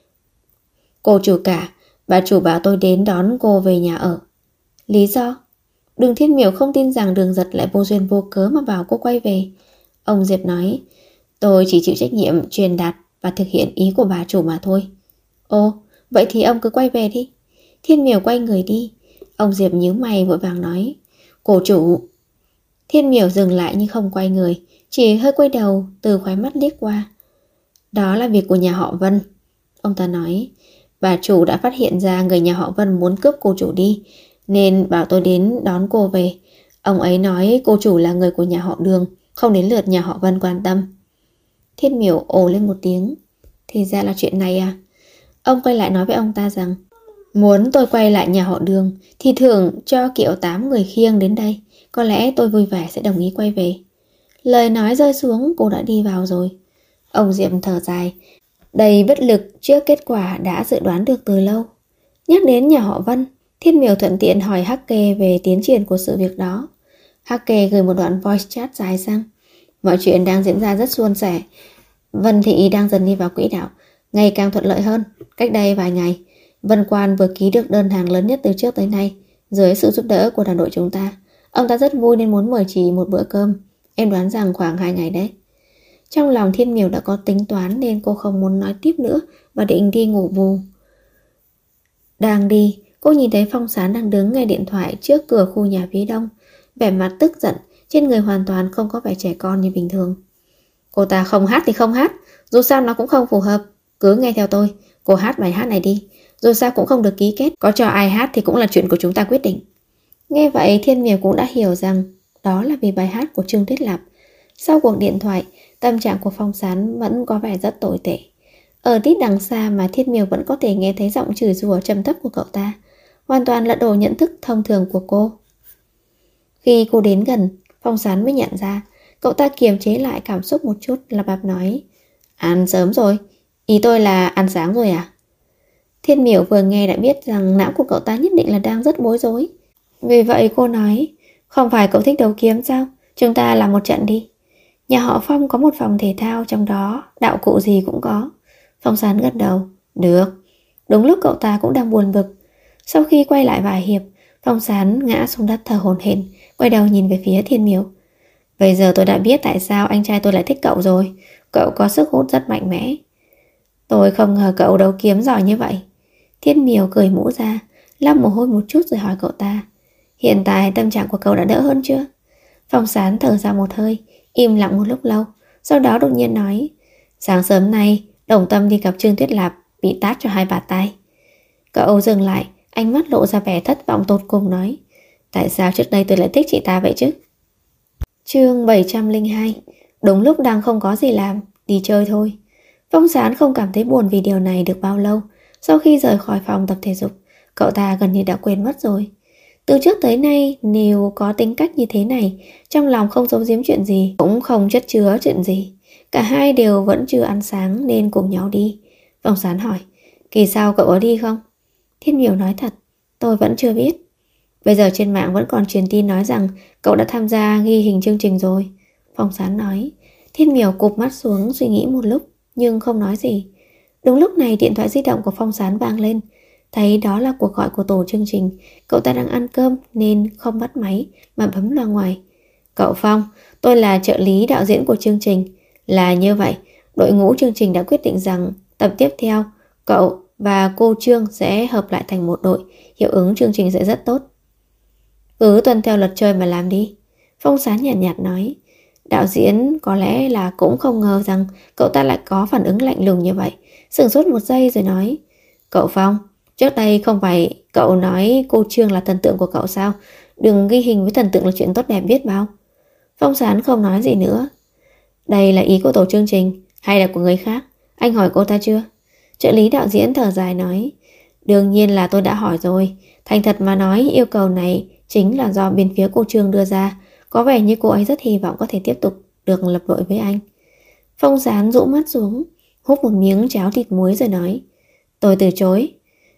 A: Cô chủ cả, bà chủ bảo tôi đến đón cô về nhà ở. Lý do? Đường Thiên Miểu không tin rằng Đường Giật lại vô duyên vô cớ mà bảo cô quay về. Ông Diệp nói, tôi chỉ chịu trách nhiệm truyền đạt và thực hiện ý của bà chủ mà thôi. Ồ, vậy thì ông cứ quay về đi. Thiên Miểu quay người đi. Ông Diệp nhíu mày vội vàng nói, cô chủ. Thiên Miểu dừng lại nhưng không quay người, chỉ hơi quay đầu, từ khóe mắt liếc qua. Đó là việc của nhà họ Vân. Ông ta nói, bà chủ đã phát hiện ra người nhà họ Vân muốn cướp cô chủ đi, nên bảo tôi đến đón cô về. Ông ấy nói cô chủ là người của nhà họ Đường, không đến lượt nhà họ Vân quan tâm. Thiên Miểu ồ lên một tiếng. Thì ra là chuyện này à? Ông quay lại nói với ông ta rằng, muốn tôi quay lại nhà họ Đường thì thưởng cho Kiệu 8 người khiêng đến đây. Có lẽ tôi vui vẻ sẽ đồng ý quay về. Lời nói rơi xuống, cô đã đi vào rồi. Ông Diệm thở dài, đầy bất lực trước kết quả đã dự đoán được từ lâu. Nhắc đến nhà họ Vân, Thiên Miểu thuận tiện hỏi Hắc Kê về tiến triển của sự việc đó. Hắc Kê gửi một đoạn voice chat dài sang. Mọi chuyện đang diễn ra rất suôn sẻ. Vân Thị đang dần đi vào quỹ đạo, ngày càng thuận lợi hơn. Cách đây vài ngày, Vân Quan vừa ký được đơn hàng lớn nhất từ trước tới nay dưới sự giúp đỡ của đoàn đội chúng ta. Ông ta rất vui nên muốn mời chị một bữa cơm. Em đoán rằng khoảng 2 ngày đấy. Trong lòng Thiên Miểu đã có tính toán nên cô không muốn nói tiếp nữa và định đi ngủ bù. Đang đi, cô nhìn thấy Phong Sán đang đứng nghe điện thoại trước cửa khu nhà phía đông, vẻ mặt tức giận, trên người hoàn toàn không có vẻ trẻ con như bình thường. Cô ta không hát thì không hát, dù sao nó cũng không phù hợp. Cứ nghe theo tôi, cô hát bài hát này đi. Dù sao cũng không được ký kết, có cho ai hát thì cũng là chuyện của chúng ta quyết định. Nghe vậy Thiên Miểu cũng đã hiểu rằng đó là vì bài hát của Trương Tuyết Lạp. Sau cuộc điện thoại, tâm trạng của Phong Sán vẫn có vẻ rất tồi tệ. Ở tít đằng xa mà Thiên Miểu vẫn có thể nghe thấy giọng chửi rủa trầm thấp của cậu ta, hoàn toàn lật đổ nhận thức thông thường của cô. Khi cô đến gần, Phong Sán mới nhận ra cậu ta kiềm chế lại cảm xúc một chút, là bạp nói, ăn sớm rồi, ý tôi là ăn sáng rồi à? Thiên Miểu vừa nghe đã biết rằng não của cậu ta nhất định là đang rất bối rối. Vì vậy cô nói, không phải cậu thích đấu kiếm sao? Chúng ta làm một trận đi. Nhà họ Phong có một phòng thể thao, trong đó đạo cụ gì cũng có. Phong Sán gật đầu, được. Đúng lúc cậu ta cũng đang buồn bực. Sau khi quay lại vài hiệp, Phong Sán ngã xuống đất thở hổn hển, quay đầu nhìn về phía Thiên Miểu. Bây giờ tôi đã biết tại sao anh trai tôi lại thích cậu rồi. Cậu có sức hút rất mạnh mẽ. Tôi không ngờ cậu đấu kiếm giỏi như vậy. Thiên Miểu cười mũ ra, lau mồ hôi một chút rồi hỏi cậu ta, hiện tại tâm trạng của cậu đã đỡ hơn chưa? Phong Sán thở ra một hơi, im lặng một lúc lâu, sau đó đột nhiên nói, sáng sớm nay Đồng Tâm đi gặp Trương Tuyết Lạp, bị tát cho 2 bạt tay. Cậu dừng lại, ánh mắt lộ ra vẻ thất vọng tột cùng, nói, tại sao trước đây tôi lại thích chị ta vậy chứ? Chương 702. Đúng lúc đang không có gì làm, đi chơi thôi. Phong Sán không cảm thấy buồn vì điều này được bao lâu. Sau khi rời khỏi phòng tập thể dục, cậu ta gần như đã quên mất rồi. Từ trước tới nay, nếu có tính cách như thế này, trong lòng không giấu giếm chuyện gì, cũng không chất chứa chuyện gì. Cả hai đều vẫn chưa ăn sáng nên cùng nhau đi. Phong Sán hỏi, kỳ sau cậu có đi không? Thiên Miểu nói thật, tôi vẫn chưa biết. Bây giờ trên mạng vẫn còn truyền tin nói rằng cậu đã tham gia ghi hình chương trình rồi. Phong Sán nói. Thiên Miểu cụp mắt xuống suy nghĩ một lúc nhưng không nói gì. Đúng lúc này điện thoại di động của Phong Sán vang lên. Thấy đó là cuộc gọi của tổ chương trình, cậu ta đang ăn cơm nên không bắt máy mà bấm loa ngoài. Cậu Phong, tôi là trợ lý đạo diễn của chương trình. Là như vậy, đội ngũ chương trình đã quyết định rằng tập tiếp theo cậu và cô Trương sẽ hợp lại thành một đội, hiệu ứng chương trình sẽ rất tốt. Cứ tuân theo luật chơi mà làm đi. Phong Sán nhàn nhạt nói. Đạo diễn có lẽ là cũng không ngờ rằng cậu ta lại có phản ứng lạnh lùng như vậy. Sửng sốt một giây rồi nói. Cậu Phong, trước đây không phải cậu nói cô Trương là thần tượng của cậu sao? Đừng ghi hình với thần tượng là chuyện tốt đẹp biết bao. Phong Sán không nói gì nữa. Đây là ý của tổ chương trình hay là của người khác? Anh hỏi cô ta chưa? Trợ lý đạo diễn thở dài nói. Đương nhiên là tôi đã hỏi rồi. Thành thật mà nói, yêu cầu này chính là do bên phía cô Trương đưa ra. Có vẻ như cô ấy rất hy vọng có thể tiếp tục được lập đội với anh. Phong Sán rũ mắt xuống, húp một miếng cháo thịt muối rồi nói. Tôi từ chối.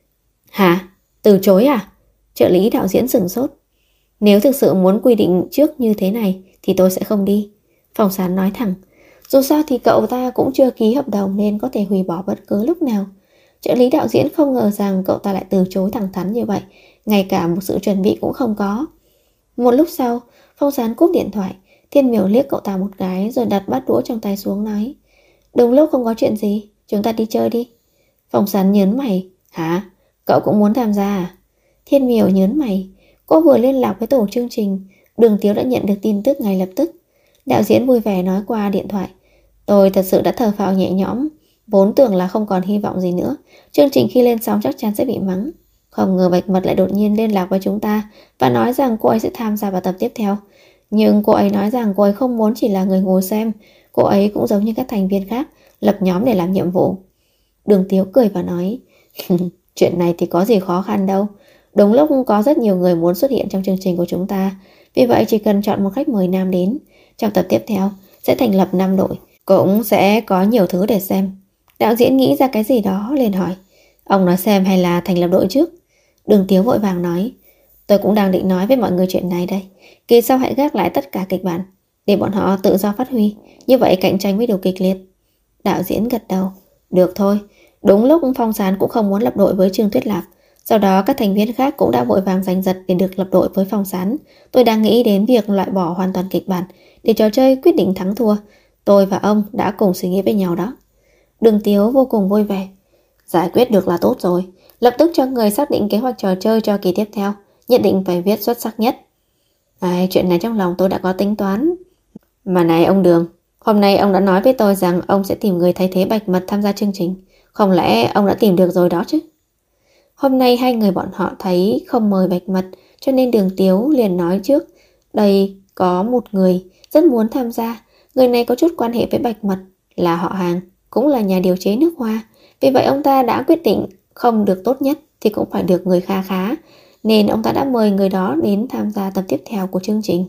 A: Hả? Từ chối à? Trợ lý đạo diễn sửng sốt. Nếu thực sự muốn quy định trước như thế này thì tôi sẽ không đi. Phong Sán nói thẳng. Dù sao thì cậu ta cũng chưa ký hợp đồng nên có thể hủy bỏ bất cứ lúc nào. Trợ lý đạo diễn không ngờ rằng cậu ta lại từ chối thẳng thắn như vậy, ngay cả một sự chuẩn bị cũng không có. Một lúc sau, Phong Sán cúp điện thoại. Thiên Miểu liếc cậu ta một cái rồi đặt bát đũa trong tay xuống nói. Đúng lúc không có chuyện gì, chúng ta đi chơi đi. Phong Sán nhớn mày. Hả? Cậu cũng muốn tham gia à? Thiên Miểu nhớn mày. Cô vừa liên lạc với tổ chương trình, Đường Tiếu đã nhận được tin tức ngay lập tức. Đạo diễn vui vẻ nói qua điện thoại. Tôi thật sự đã thở phào nhẹ nhõm, vốn tưởng là không còn hy vọng gì nữa. Chương trình khi lên sóng chắc chắn sẽ bị mắng. Không ngờ Bạch Mật lại đột nhiên liên lạc với chúng ta và nói rằng cô ấy sẽ tham gia vào tập tiếp theo. Nhưng cô ấy nói rằng cô ấy không muốn chỉ là người ngồi xem. Cô ấy cũng giống như các thành viên khác, lập nhóm để làm nhiệm vụ. Đường Tiếu cười và nói. Chuyện này thì có gì khó khăn đâu. Đúng lúc có rất nhiều người muốn xuất hiện trong chương trình của chúng ta. Vì vậy chỉ cần chọn một khách mời nam đến. Trong tập tiếp theo sẽ thành lập 5 đội. Cũng sẽ có nhiều thứ để xem. Đạo diễn nghĩ ra cái gì đó liền hỏi. Ông nói xem hay là thành lập đội trước? Đường Tiếu vội vàng nói. Tôi cũng đang định nói với mọi người chuyện này đây. Kỳ sau hãy gác lại tất cả kịch bản để bọn họ tự do phát huy. Như vậy cạnh tranh mới đủ kịch liệt. Đạo diễn gật đầu. Được thôi. Đúng lúc Phong Sán cũng không muốn lập đội với Trương Tuyết Lạc. Sau đó các thành viên khác cũng đã vội vàng giành giật để được lập đội với Phong Sán. Tôi đang nghĩ đến việc loại bỏ hoàn toàn kịch bản để trò chơi quyết định thắng thua. Tôi và ông đã cùng suy nghĩ với nhau đó. Đường Tiếu vô cùng vui vẻ. Giải quyết được là tốt rồi. Lập tức cho người xác định kế hoạch trò chơi cho kỳ tiếp theo. Nhất định phải viết xuất sắc nhất. Chuyện này trong lòng tôi đã có tính toán. Mà này ông Đường, hôm nay ông đã nói với tôi rằng ông sẽ tìm người thay thế Bạch Mật tham gia chương trình. Không lẽ ông đã tìm được rồi đó chứ? Hôm nay hai người bọn họ thấy không mời Bạch Mật, cho nên Đường Tiếu liền nói trước. Đây có một người rất muốn tham gia. Người này có chút quan hệ với Bạch Mật, là họ hàng, cũng là nhà điều chế nước hoa. Vì vậy ông ta đã quyết định không được tốt nhất thì cũng phải được người kha khá. Nên ông ta đã mời người đó đến tham gia tập tiếp theo của chương trình.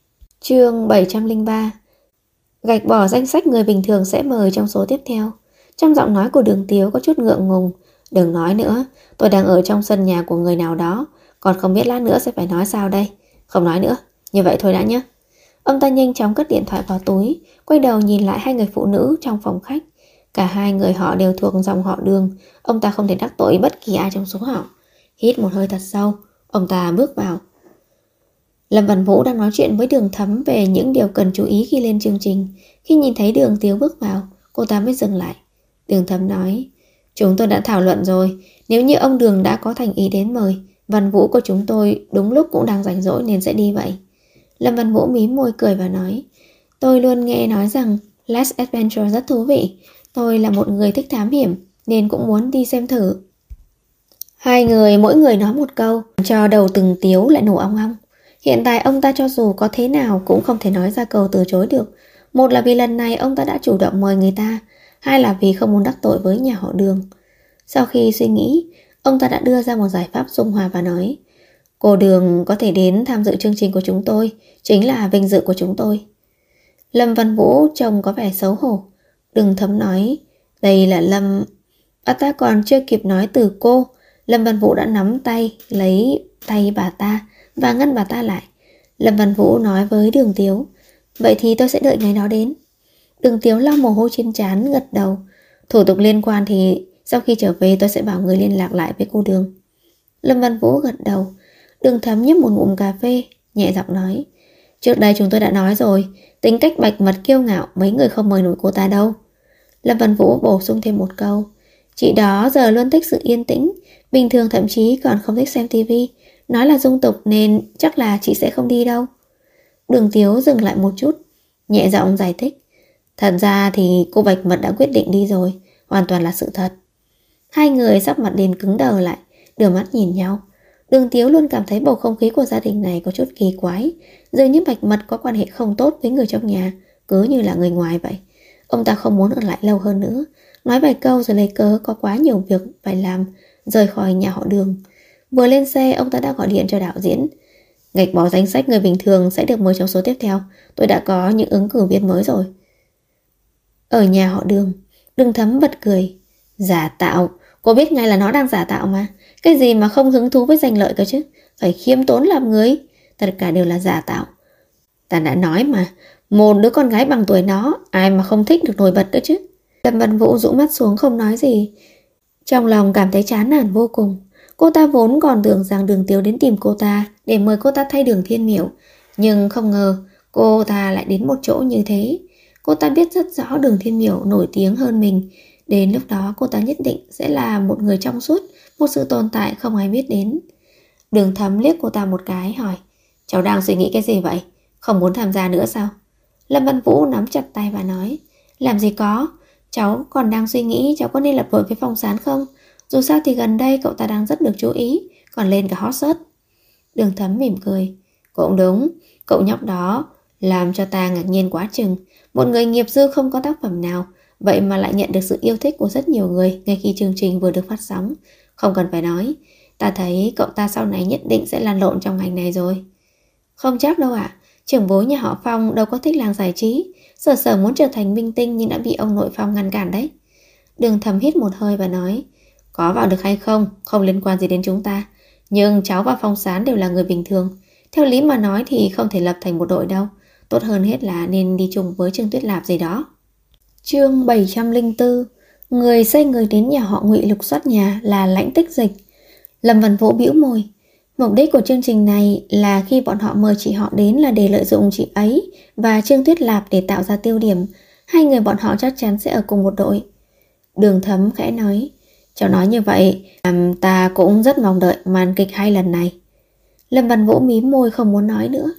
A: Chương 703. Gạch bỏ danh sách người bình thường sẽ mời trong số tiếp theo. Trong giọng nói của Đường Tiếu có chút ngượng ngùng. Đừng nói nữa, tôi đang ở trong sân nhà của người nào đó, còn không biết lát nữa sẽ phải nói sao đây. Không nói nữa, như vậy thôi đã nhé. Ông ta nhanh chóng cất điện thoại vào túi, quay đầu nhìn lại hai người phụ nữ trong phòng khách. Cả hai người họ đều thuộc dòng họ Đường. Ông ta không thể đắc tội bất kỳ ai trong số họ. Hít một hơi thật sâu, ông ta bước vào. Lâm Văn Vũ đang nói chuyện với Đường Thấm về những điều cần chú ý khi lên chương trình. Khi nhìn thấy Đường Tiếu bước vào, cô ta mới dừng lại. Đường Thấm nói. Chúng tôi đã thảo luận rồi. Nếu như ông Đường đã có thành ý đến mời, Văn Vũ của chúng tôi đúng lúc cũng đang rảnh rỗi nên sẽ đi vậy. Lâm Văn Vũ mím môi cười và nói. Tôi luôn nghe nói rằng Last Adventure rất thú vị. Tôi là một người thích thám hiểm nên cũng muốn đi xem thử. Hai người mỗi người nói một câu, cho đầu từng Tiếu lại nổ ong ong. Hiện tại ông ta cho dù có thế nào cũng không thể nói ra câu từ chối được. Một là vì lần này ông ta đã chủ động mời người ta, hai là vì không muốn đắc tội với nhà họ Đường. Sau khi suy nghĩ, ông ta đã đưa ra một giải pháp dung hòa và nói. Cô Đường có thể đến tham dự chương trình của chúng tôi, chính là vinh dự của chúng tôi. Lâm Văn Vũ trông có vẻ xấu hổ. Đường Thấm nói. Đây là Lâm... ta còn chưa kịp nói từ cô, Lâm Văn Vũ đã nắm tay, lấy tay bà ta và ngăn bà ta lại. Lâm Văn Vũ nói với Đường Tiếu. Vậy thì tôi sẽ đợi ngày đó đến. Đường Tiếu lau mồ hôi trên trán, gật đầu. Thủ tục liên quan thì sau khi trở về tôi sẽ bảo người liên lạc lại với cô Đường. Lâm Văn Vũ gật đầu. Đường Thấm nhấp một ngụm cà phê, nhẹ giọng nói. Trước đây chúng tôi đã nói rồi, tính cách Bạch Mật kiêu ngạo, mấy người không mời nổi cô ta đâu. Lâm Văn Vũ bổ sung thêm một câu. Chị đó giờ luôn thích sự yên tĩnh, bình thường thậm chí còn không thích xem tivi. Nói là dung tục nên chắc là chị sẽ không đi đâu. Đường Tiếu dừng lại một chút, nhẹ giọng giải thích. Thật ra thì cô Bạch Mật đã quyết định đi rồi, hoàn toàn là sự thật. Hai người sắc mặt liền cứng đờ lại, đưa mắt nhìn nhau. Đường Tiếu luôn cảm thấy bầu không khí của gia đình này có chút kỳ quái, dường như Bạch Mật có quan hệ không tốt với người trong nhà, cứ như là người ngoài vậy. Ông ta không muốn ở lại lâu hơn nữa, nói vài câu rồi lấy cớ có quá nhiều việc phải làm, rời khỏi nhà họ Đường. Vừa lên xe, ông ta đã gọi điện cho đạo diễn. Gạch bỏ danh sách người bình thường sẽ được mời trong số tiếp theo. Tôi đã có những ứng cử viên mới rồi. Ở nhà họ Đường, Đường Thấm bật cười. Giả tạo, cô biết ngay là nó đang giả tạo mà. Cái gì mà không hứng thú với danh lợi cơ chứ. Phải khiêm tốn làm người. Tất cả đều là giả tạo. Ta đã nói mà, một đứa con gái bằng tuổi nó, ai mà không thích được nổi bật cơ chứ. Lâm Văn Vũ rũ mắt xuống không nói gì. Trong lòng cảm thấy chán nản vô cùng. Cô ta vốn còn tưởng rằng Đường Tiếu đến tìm cô ta để mời cô ta thay Đường Thiên Miểu, nhưng không ngờ cô ta lại đến một chỗ như thế. Cô ta biết rất rõ Đường Thiên Miểu nổi tiếng hơn mình. Đến lúc đó cô ta nhất định sẽ là một người trong suốt, một sự tồn tại không ai biết đến. Đường Thấm liếc cô ta một cái hỏi. Cháu đang suy nghĩ cái gì vậy? Không muốn tham gia nữa sao? Lâm Văn Vũ nắm chặt tay và nói. Làm gì có, cháu còn đang suy nghĩ cháu có nên lập đội với Phong Sán không? Dù sao thì gần đây cậu ta đang rất được chú ý, còn lên cả hot search. Đường Thấm mỉm cười. Cũng đúng, cậu nhóc đó làm cho ta ngạc nhiên quá chừng. Một người nghiệp dư không có tác phẩm nào, vậy mà lại nhận được sự yêu thích của rất nhiều người ngay khi chương trình vừa được phát sóng. Không cần phải nói, ta thấy cậu ta sau này nhất định sẽ lan lộn trong ngành này rồi. Không chắc đâu ạ. Trưởng bối nhà họ Phong đâu có thích làng giải trí. Sở Sở muốn trở thành minh tinh nhưng đã bị ông nội Phong ngăn cản đấy. Đường Thấm hít một hơi và nói. Có vào được hay không, không liên quan gì đến chúng ta. Nhưng cháu và Phong Sán đều là người bình thường. Theo lý mà nói thì không thể lập thành một đội đâu. Tốt hơn hết là nên đi chung với Trương Tuyết Lạp gì đó. Chương 704. Người sai người đến nhà họ Ngụy lục soát nhà là Lãnh Tích Dịch. Lâm Văn Vũ bĩu môi. Mục đích của chương trình này là khi bọn họ mời chị họ đến là để lợi dụng chị ấy và Trương Tuyết Lạp để tạo ra tiêu điểm. Hai người bọn họ chắc chắn sẽ ở cùng một đội. Đường Thấm khẽ nói. Cháu nói như vậy, ta cũng rất mong đợi màn kịch hay lần này. Lâm Văn Vũ mím môi không muốn nói nữa.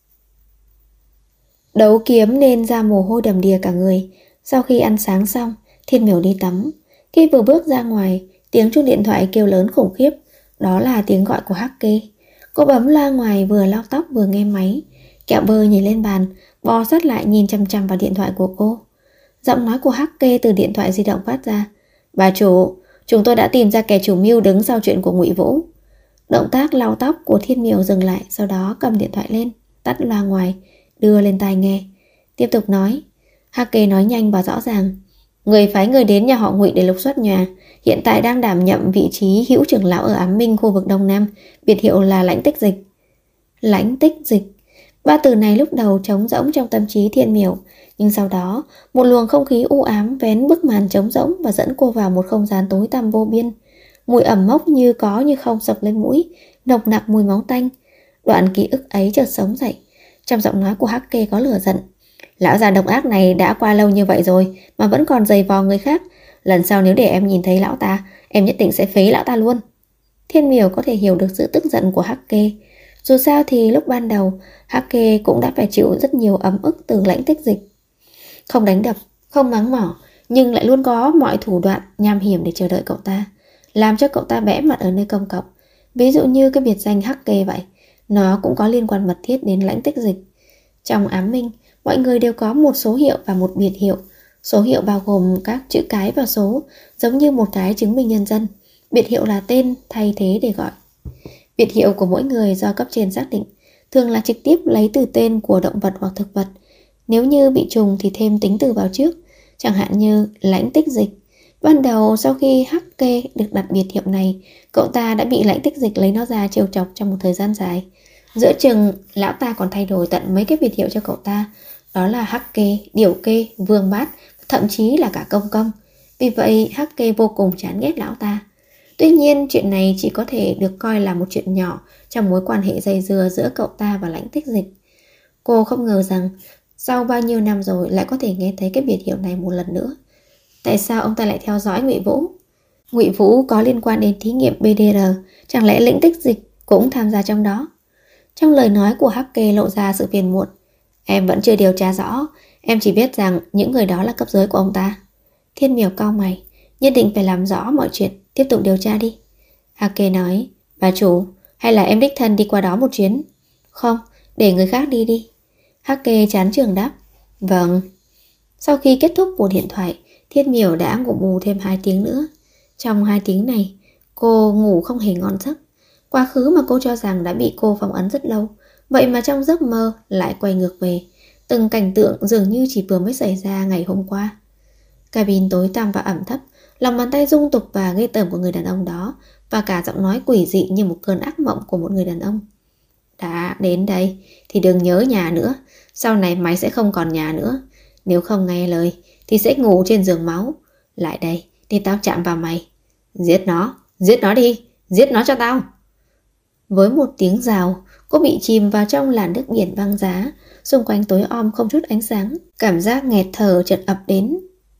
A: Đấu kiếm nên ra mồ hôi đầm đìa cả người. Sau khi ăn sáng xong, Thiên Miểu đi tắm. Khi vừa bước ra ngoài, tiếng chuông điện thoại kêu lớn khủng khiếp. Đó là tiếng gọi của Hắc Kê. Cô bấm loa ngoài vừa lau tóc vừa nghe máy. Kẹo bơ nhìn lên bàn, bò sát lại nhìn chằm chằm vào điện thoại của cô. Giọng nói của Hắc Kê từ điện thoại di động phát ra. Bà chủ, chúng tôi đã tìm ra kẻ chủ mưu đứng sau chuyện của Ngụy Vũ. Động tác lau tóc của Thiên Miểu dừng lại, sau đó cầm điện thoại lên, tắt loa ngoài, đưa lên tai nghe. Tiếp tục nói. Hắc Kê nói nhanh và rõ ràng. Người phái người đến nhà họ Ngụy để lục soát nhà, hiện tại đang đảm nhậm vị trí hữu trưởng lão ở Ám Minh khu vực Đông Nam, biệt hiệu là Lãnh Tích Dịch. Lãnh Tích Dịch. Ba từ này lúc đầu trống rỗng trong tâm trí Thiên Miểu, nhưng sau đó một luồng không khí u ám vén bức màn trống rỗng và dẫn cô vào một không gian tối tăm vô biên. Mùi ẩm mốc như có như không sộc lên mũi, nồng nặc mùi máu tanh. Đoạn ký ức ấy chợt sống dậy. Trong giọng nói của Hắc Kê có lửa giận. Lão già độc ác này đã qua lâu như vậy rồi mà vẫn còn giày vò người khác. Lần sau nếu để em nhìn thấy lão ta, em nhất định sẽ phế lão ta luôn. Thiên Miểu có thể hiểu được sự tức giận của Hắc Kê. Dù sao thì lúc ban đầu Hắc Kê cũng đã phải chịu rất nhiều ấm ức từ Lãnh Tích Dịch. Không đánh đập, không mắng mỏ, nhưng lại luôn có mọi thủ đoạn nham hiểm để chờ đợi cậu ta, làm cho cậu ta bẽ mặt ở nơi công cộng. Ví dụ như cái biệt danh Hắc Kê vậy, nó cũng có liên quan mật thiết đến Lãnh Tích Dịch. Trong Ám Minh, mọi người đều có một số hiệu và một biệt hiệu. Số hiệu bao gồm các chữ cái và số, giống như một cái chứng minh nhân dân. Biệt hiệu là tên thay thế để gọi. Biệt hiệu của mỗi người do cấp trên xác định, thường là trực tiếp lấy từ tên của động vật hoặc thực vật. Nếu như bị trùng thì thêm tính từ vào trước, chẳng hạn như Lãnh Tích Dịch. Ban đầu sau khi Hắc Kê được đặt biệt hiệu này, cậu ta đã bị Lãnh Tích Dịch lấy nó ra trêu chọc trong một thời gian dài. Giữa chừng, lão ta còn thay đổi tận mấy cái biệt hiệu cho cậu ta. Đó là Hắc Kê, Điểu Kê, Vương Bát, thậm chí là cả Công Công. Vì vậy Hắc Kê vô cùng chán ghét lão ta. Tuy nhiên chuyện này chỉ có thể được coi là một chuyện nhỏ trong mối quan hệ dây dưa giữa cậu ta và Lãnh Tích Dịch. Cô không ngờ rằng sau bao nhiêu năm rồi lại có thể nghe thấy cái biệt hiệu này một lần nữa. Tại sao ông ta lại theo dõi Ngụy Vũ? Ngụy Vũ có liên quan đến thí nghiệm BDR, chẳng lẽ lĩnh tích dịch cũng tham gia trong đó? Trong lời nói của Hắc Kê lộ ra sự phiền muộn. Em vẫn chưa điều tra rõ, em chỉ biết rằng những người đó là cấp dưới của ông ta. Thiên Miểu cau mày, nhất định phải làm rõ mọi chuyện, tiếp tục điều tra đi. Hắc Kê nói, bà chủ, hay là em đích thân đi qua đó một chuyến? Không, để người khác đi đi. Hắc Kê chán chường đáp, vâng. Sau khi kết thúc cuộc điện thoại, Thiên Miểu đã ngủ bù thêm 2 tiếng nữa. Trong 2 tiếng này, cô ngủ không hề ngon giấc. Quá khứ mà cô cho rằng đã bị cô phong ấn rất lâu, vậy mà trong giấc mơ lại quay ngược về. Từng cảnh tượng dường như chỉ vừa mới xảy ra ngày hôm qua. Cabin tối tăm và ẩm thấp, lòng bàn tay dung tục và ghê tởm của người đàn ông đó, và cả giọng nói quỷ dị như một cơn ác mộng của một người đàn ông. Đã đến đây thì đừng nhớ nhà nữa, sau này mày sẽ không còn nhà nữa. Nếu không nghe lời thì sẽ ngủ trên giường máu. Lại đây, để tao chạm vào mày. Giết nó đi, giết nó cho tao. Với một tiếng rào, cô bị chìm vào trong làn nước biển băng giá. Xung quanh tối om không chút ánh sáng. Cảm giác nghẹt thở chợt ập đến.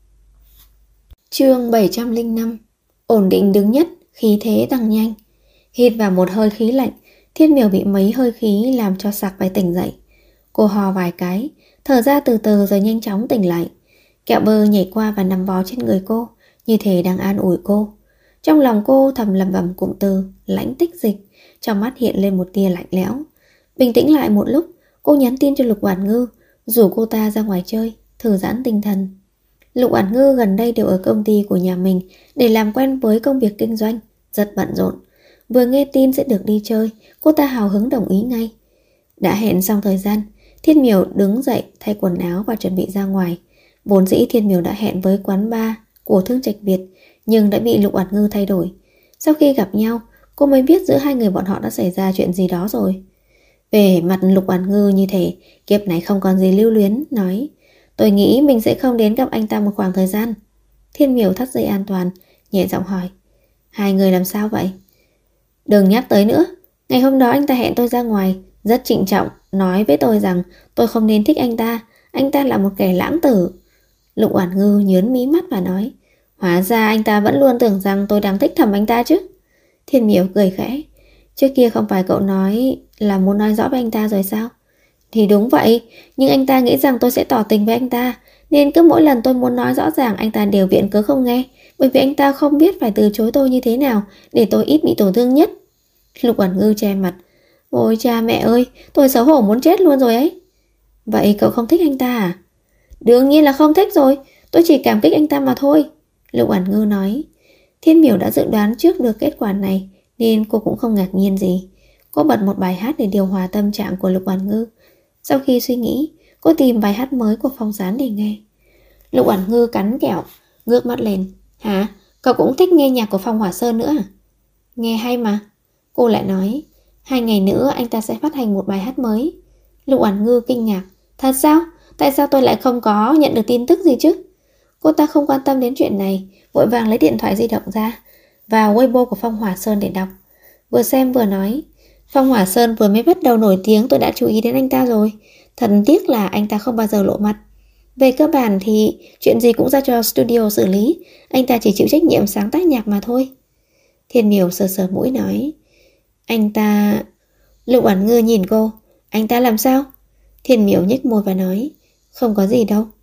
A: Chương 705. Ổn định đứng nhất, khí thế tăng nhanh. Hít vào một hơi khí lạnh, Thiên Miểu bị mấy hơi khí làm cho sặc phải tỉnh dậy. Cô hò vài cái, thở ra từ từ rồi nhanh chóng tỉnh lại. Kẹo bơ nhảy qua và nằm bò trên người cô, như thể đang an ủi cô. Trong lòng cô thầm lẩm bẩm cụm từ lãnh tích dịch, trong mắt hiện lên một tia lạnh lẽo. Bình tĩnh lại một lúc, cô nhắn tin cho Lục Oản Ngư, rủ cô ta ra ngoài chơi, thư giãn tinh thần. Lục Oản Ngư gần đây đều ở công ty của nhà mình để làm quen với công việc kinh doanh, rất bận rộn. Vừa nghe tin sẽ được đi chơi, cô ta hào hứng đồng ý ngay. Đã hẹn xong thời gian, Thiên Miểu đứng dậy thay quần áo và chuẩn bị ra ngoài. Vốn dĩ Thiên Miểu đã hẹn với quán bar của Thương Trạch Việt, nhưng đã bị Lục Oản Ngư thay đổi. Sau khi gặp nhau, cô mới biết giữa hai người bọn họ đã xảy ra chuyện gì đó rồi. Về mặt Lục Oản Ngư như thể kiếp này không còn gì lưu luyến, nói: tôi nghĩ mình sẽ không đến gặp anh ta một khoảng thời gian. Thiên Miểu thắt dây an toàn, nhẹ giọng hỏi: hai người làm sao vậy? Đừng nhắc tới nữa. Ngày hôm đó anh ta hẹn tôi ra ngoài, rất trịnh trọng, nói với tôi rằng tôi không nên thích anh ta là một kẻ lãng tử. Lục Oản Ngư nhướng mí mắt và nói: hóa ra anh ta vẫn luôn tưởng rằng tôi đang thích thầm anh ta chứ. Thiên Miểu cười khẽ: trước kia không phải cậu nói là muốn nói rõ với anh ta rồi sao? Thì đúng vậy, nhưng anh ta nghĩ rằng tôi sẽ tỏ tình với anh ta, nên cứ mỗi lần tôi muốn nói rõ ràng anh ta đều viện cớ không nghe, bởi vì anh ta không biết phải từ chối tôi như thế nào để tôi ít bị tổn thương nhất. Lục Oản Ngư che mặt: ôi cha mẹ ơi, tôi xấu hổ muốn chết luôn rồi ấy. Vậy cậu không thích anh ta à? Đương nhiên là không thích rồi, tôi chỉ cảm kích anh ta mà thôi. Lục Oản Ngư nói. Thiên Miểu đã dự đoán trước được kết quả này, nên cô cũng không ngạc nhiên gì. Cô bật một bài hát để điều hòa tâm trạng của Lục Oản Ngư. Sau khi suy nghĩ, cô tìm bài hát mới của Phong Sán để nghe. Lục Oản Ngư cắn kẹo, ngước mắt lên. Hả? Cậu cũng thích nghe nhạc của Phong Hỏa Sơn nữa à? Nghe hay mà. Cô lại nói, 2 ngày nữa anh ta sẽ phát hành một bài hát mới. Lục Oản Ngư kinh ngạc. Thật sao? Tại sao tôi lại không có nhận được tin tức gì chứ? Cô ta không quan tâm đến chuyện này, vội vàng lấy điện thoại di động ra, vào Weibo của Phong Hỏa Sơn để đọc. Vừa xem vừa nói, Phong Hỏa Sơn vừa mới bắt đầu nổi tiếng tôi đã chú ý đến anh ta rồi. Thật tiếc là anh ta không bao giờ lộ mặt. Về cơ bản thì chuyện gì cũng ra cho studio xử lý, anh ta chỉ chịu trách nhiệm sáng tác nhạc mà thôi. Thiên Miểu sờ sờ mũi nói, anh ta... Lục Oản Ngư nhìn cô, anh ta làm sao? Thiên Miểu nhếch môi và nói, không có gì đâu.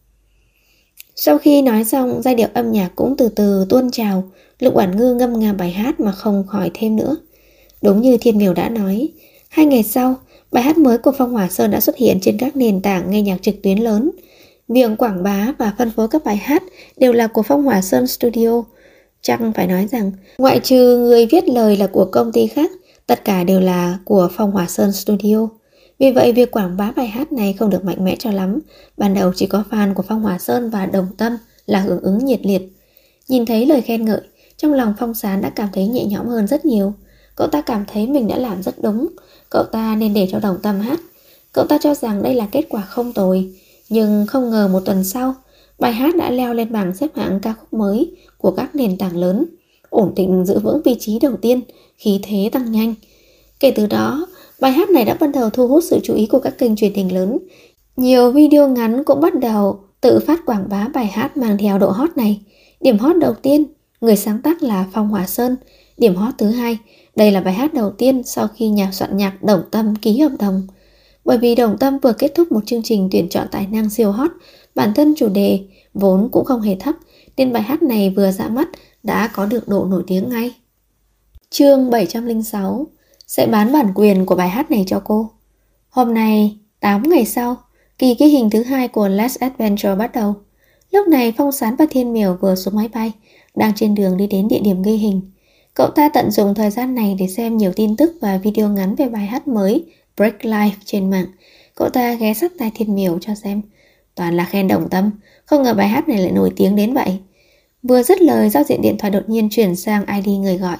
A: Sau khi nói xong, giai điệu âm nhạc cũng từ từ tuôn trào. Lục Oản Ngư ngâm nga bài hát mà không hỏi thêm nữa. Đúng như Thiên Miểu đã nói, 2 ngày sau, bài hát mới của Phong Hỏa Sơn đã xuất hiện trên các nền tảng nghe nhạc trực tuyến lớn. Việc quảng bá và phân phối các bài hát đều là của Phong Hỏa Sơn Studio. Chẳng phải nói rằng, ngoại trừ người viết lời là của công ty khác, tất cả đều là của Phong Hỏa Sơn Studio. Vì vậy việc quảng bá bài hát này không được mạnh mẽ cho lắm. Ban đầu chỉ có fan của Phong Hỏa Sơn và Đồng Tâm là hưởng ứng nhiệt liệt. Nhìn thấy lời khen ngợi, trong lòng Phong Sán đã cảm thấy nhẹ nhõm hơn rất nhiều. Cậu ta cảm thấy mình đã làm rất đúng. Cậu ta nên để cho Đồng Tâm hát. Cậu ta cho rằng đây là kết quả không tồi. Nhưng không ngờ một tuần sau, bài hát đã leo lên bảng xếp hạng ca khúc mới của các nền tảng lớn, ổn định giữ vững vị trí đầu tiên, khí thế tăng nhanh. Kể từ đó, bài hát này đã bắt đầu thu hút sự chú ý của các kênh truyền hình lớn. Nhiều video ngắn cũng bắt đầu tự phát quảng bá bài hát mang theo độ hot này. Điểm hot đầu tiên, Người sáng tác là Phong Hỏa Sơn, điểm hot thứ 2. Đây là bài hát đầu tiên sau khi nhà soạn nhạc Đồng Tâm ký hợp đồng. Bởi vì Đồng Tâm vừa kết thúc một chương trình tuyển chọn tài năng siêu hot, bản thân chủ đề vốn cũng không hề thấp, nên bài hát này vừa ra mắt đã có được độ nổi tiếng ngay. Chương 706. Sẽ bán bản quyền của bài hát này cho cô. Hôm nay, 8 ngày sau, kỳ ghi hình thứ 2 của Let's Adventure bắt đầu. Lúc này Phong Sán và Thiên Miểu vừa xuống máy bay, đang trên đường đi đến địa điểm ghi hình. Cậu ta tận dụng thời gian này để xem nhiều tin tức và video ngắn về bài hát mới Break Life trên mạng. Cậu ta ghé sát tai Thiên Miểu cho xem. Toàn là khen Đồng Tâm, không ngờ bài hát này lại nổi tiếng đến vậy. Vừa dứt lời, giao diện điện thoại đột nhiên chuyển sang ID người gọi.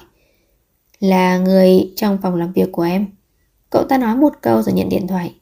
A: Là người trong phòng làm việc của em. Cậu ta nói một câu rồi nhận điện thoại.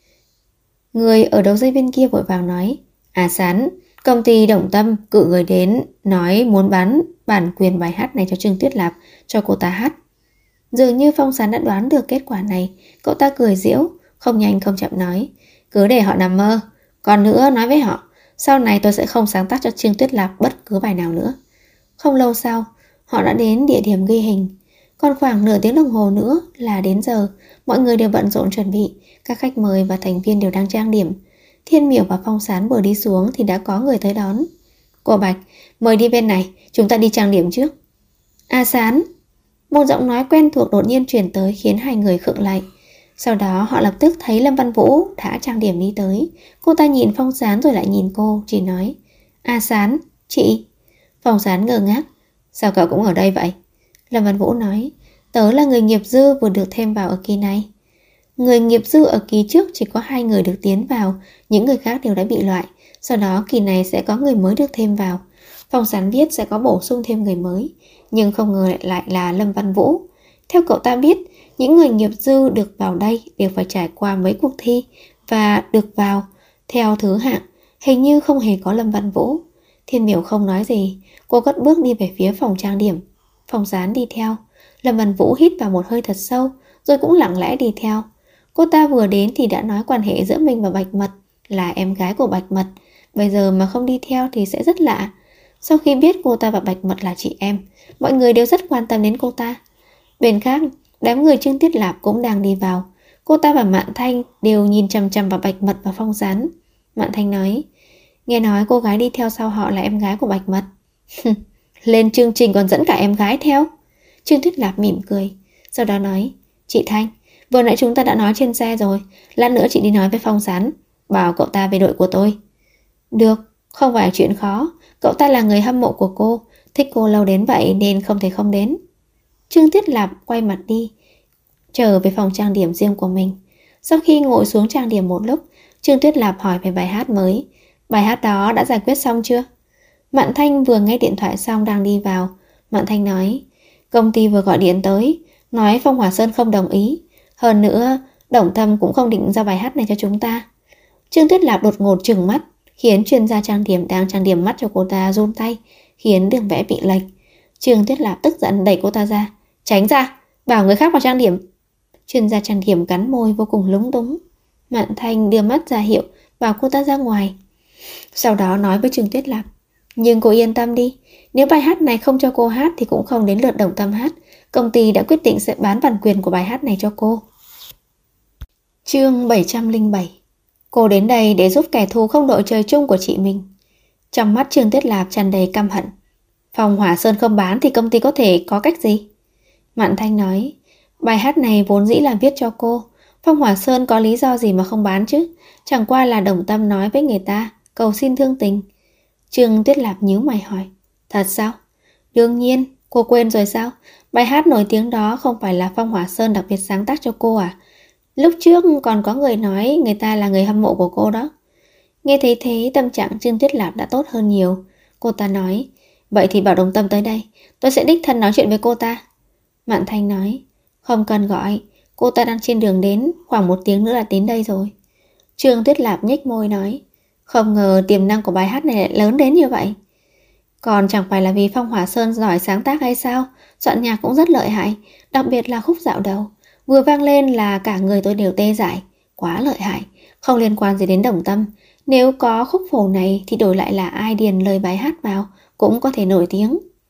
A: Người ở đầu dây bên kia vội vàng nói. Sán, công ty Đồng Tâm cử người đến nói muốn bán bản quyền bài hát này cho Trương Tuyết Lạp, cho cô ta hát. Dường như Phong Sán đã đoán được kết quả này. Cậu ta cười giễu, không nhanh không chậm nói. Cứ để họ nằm mơ. Còn nữa, nói với họ, sau này tôi sẽ không sáng tác cho Trương Tuyết Lạp bất cứ bài nào nữa. Không lâu sau, họ đã đến địa điểm ghi hình. Còn khoảng nửa tiếng đồng hồ nữa là đến giờ. Mọi người đều bận rộn chuẩn bị. Các khách mời và thành viên đều đang trang điểm. Thiên Miểu và Phong Sán vừa đi xuống thì đã có người tới đón. Cô Bạch, mời đi bên này, chúng ta đi trang điểm trước. Sán. Một giọng nói quen thuộc đột nhiên truyền tới khiến hai người khựng lại. Sau đó họ lập tức thấy Lâm Văn Vũ đã trang điểm đi tới. Cô ta nhìn Phong Sán rồi lại nhìn cô, chỉ nói. Sán, chị. Phong Sán ngơ ngác. Sao cậu cũng ở đây vậy? Lâm Văn Vũ nói. Tớ là người nghiệp dư vừa được thêm vào ở kỳ này. Người nghiệp dư ở kỳ trước chỉ có 2 người được tiến vào, những người khác đều đã bị loại. Sau đó kỳ này sẽ có người mới được thêm vào. Phong Sán biết sẽ có bổ sung thêm người mới, nhưng không ngờ lại là Lâm Văn Vũ. Theo cậu ta biết, những người nghiệp dư được vào đây đều phải trải qua mấy cuộc thi và được vào theo thứ hạng. Hình như không hề có Lâm Văn Vũ. Thiên Miểu không nói gì. Cô cất bước đi về phía phòng trang điểm. Phong Sán đi theo. Lâm Văn Vũ hít vào một hơi thật sâu, rồi cũng lặng lẽ đi theo. Cô ta vừa đến thì đã nói quan hệ giữa mình và Bạch Mật là em gái của Bạch Mật. Bây giờ mà không đi theo thì sẽ rất lạ. Sau khi biết cô ta và Bạch Mật là chị em, mọi người đều rất quan tâm đến cô ta. Bên khác, đám người Trương Tuyết Lạp cũng đang đi vào. Cô ta và Mạn Thanh đều nhìn chằm chằm vào Bạch Mật và Phong Sán. Mạn Thanh nói, nghe nói cô gái đi theo sau họ là em gái của Bạch Mật. Lên chương trình còn dẫn cả em gái theo. Trương Tuyết Lạp mỉm cười, sau đó nói, chị Thanh, vừa nãy chúng ta đã nói trên xe rồi, lát nữa chị đi nói với Phong Sán, bảo cậu ta về đội của tôi. Được, không phải chuyện khó, cậu ta là người hâm mộ của cô, thích cô lâu đến vậy nên không thể không đến. Trương Tuyết Lạp quay mặt đi, trở về phòng trang điểm riêng của mình. Sau khi ngồi xuống trang điểm một lúc, Trương Tuyết Lạp hỏi về bài hát mới. Bài hát đó đã giải quyết xong chưa? Mạn Thanh vừa nghe điện thoại xong đang đi vào. Mạn Thanh nói, công ty vừa gọi điện tới, nói Phong Hỏa Sơn không đồng ý. Hơn nữa, Đồng Tâm cũng không định giao bài hát này cho chúng ta. Trương Tuyết Lạp đột ngột trừng mắt, khiến chuyên gia trang điểm đang trang điểm mắt cho cô ta run tay, khiến đường vẽ bị lệch. Trương Tuyết Lạp tức giận đẩy cô ta ra. Tránh ra, bảo người khác vào trang điểm. Chuyên gia trang điểm cắn môi vô cùng lúng túng. Mạn Thanh đưa mắt ra hiệu, bảo cô ta ra ngoài. Sau đó nói với Trương Tuyết Lạp, nhưng cô yên tâm đi, nếu bài hát này không cho cô hát thì cũng không đến lượt Đồng Tâm hát. Công ty đã quyết định sẽ bán bản quyền của bài hát này cho cô. Chương 707. Cô đến đây để giúp kẻ thù không đội trời chung của chị mình. Trong mắt Trương Tuyết Lạp tràn đầy căm hận. Phong Hỏa Sơn không bán thì công ty có thể có cách gì? Mạn Thanh nói, bài hát này vốn dĩ là viết cho cô. Phong Hỏa Sơn có lý do gì mà không bán chứ? Chẳng qua là Đồng Tâm nói với người ta, cầu xin thương tình. Trương Tuyết Lạp nhíu mày hỏi, thật sao? Đương nhiên, cô quên rồi sao? Bài hát nổi tiếng đó không phải là Phong Hỏa Sơn đặc biệt sáng tác cho cô à? Lúc trước còn có người nói người ta là người hâm mộ của cô đó. Nghe thấy thế, tâm trạng Trương Tuyết Lạp đã tốt hơn nhiều. Cô ta nói, vậy thì bảo Đồng Tâm tới đây, tôi sẽ đích thân nói chuyện với cô ta. Mạn Thanh nói, không cần gọi, cô ta đang trên đường đến, khoảng 1 tiếng nữa là đến đây rồi. Trương Tuyết Lạp nhếch môi nói, không ngờ tiềm năng của bài hát này lại lớn đến như vậy. Còn chẳng phải là vì Phong Hỏa Sơn giỏi sáng tác hay sao? Soạn nhạc cũng rất lợi hại, đặc biệt là khúc dạo đầu. Vừa vang lên là cả người tôi đều tê dại. Quá lợi hại, không liên quan gì đến Đồng Tâm. Nếu có khúc phổ này thì đổi lại là ai điền lời bài hát vào cũng có thể nổi tiếng.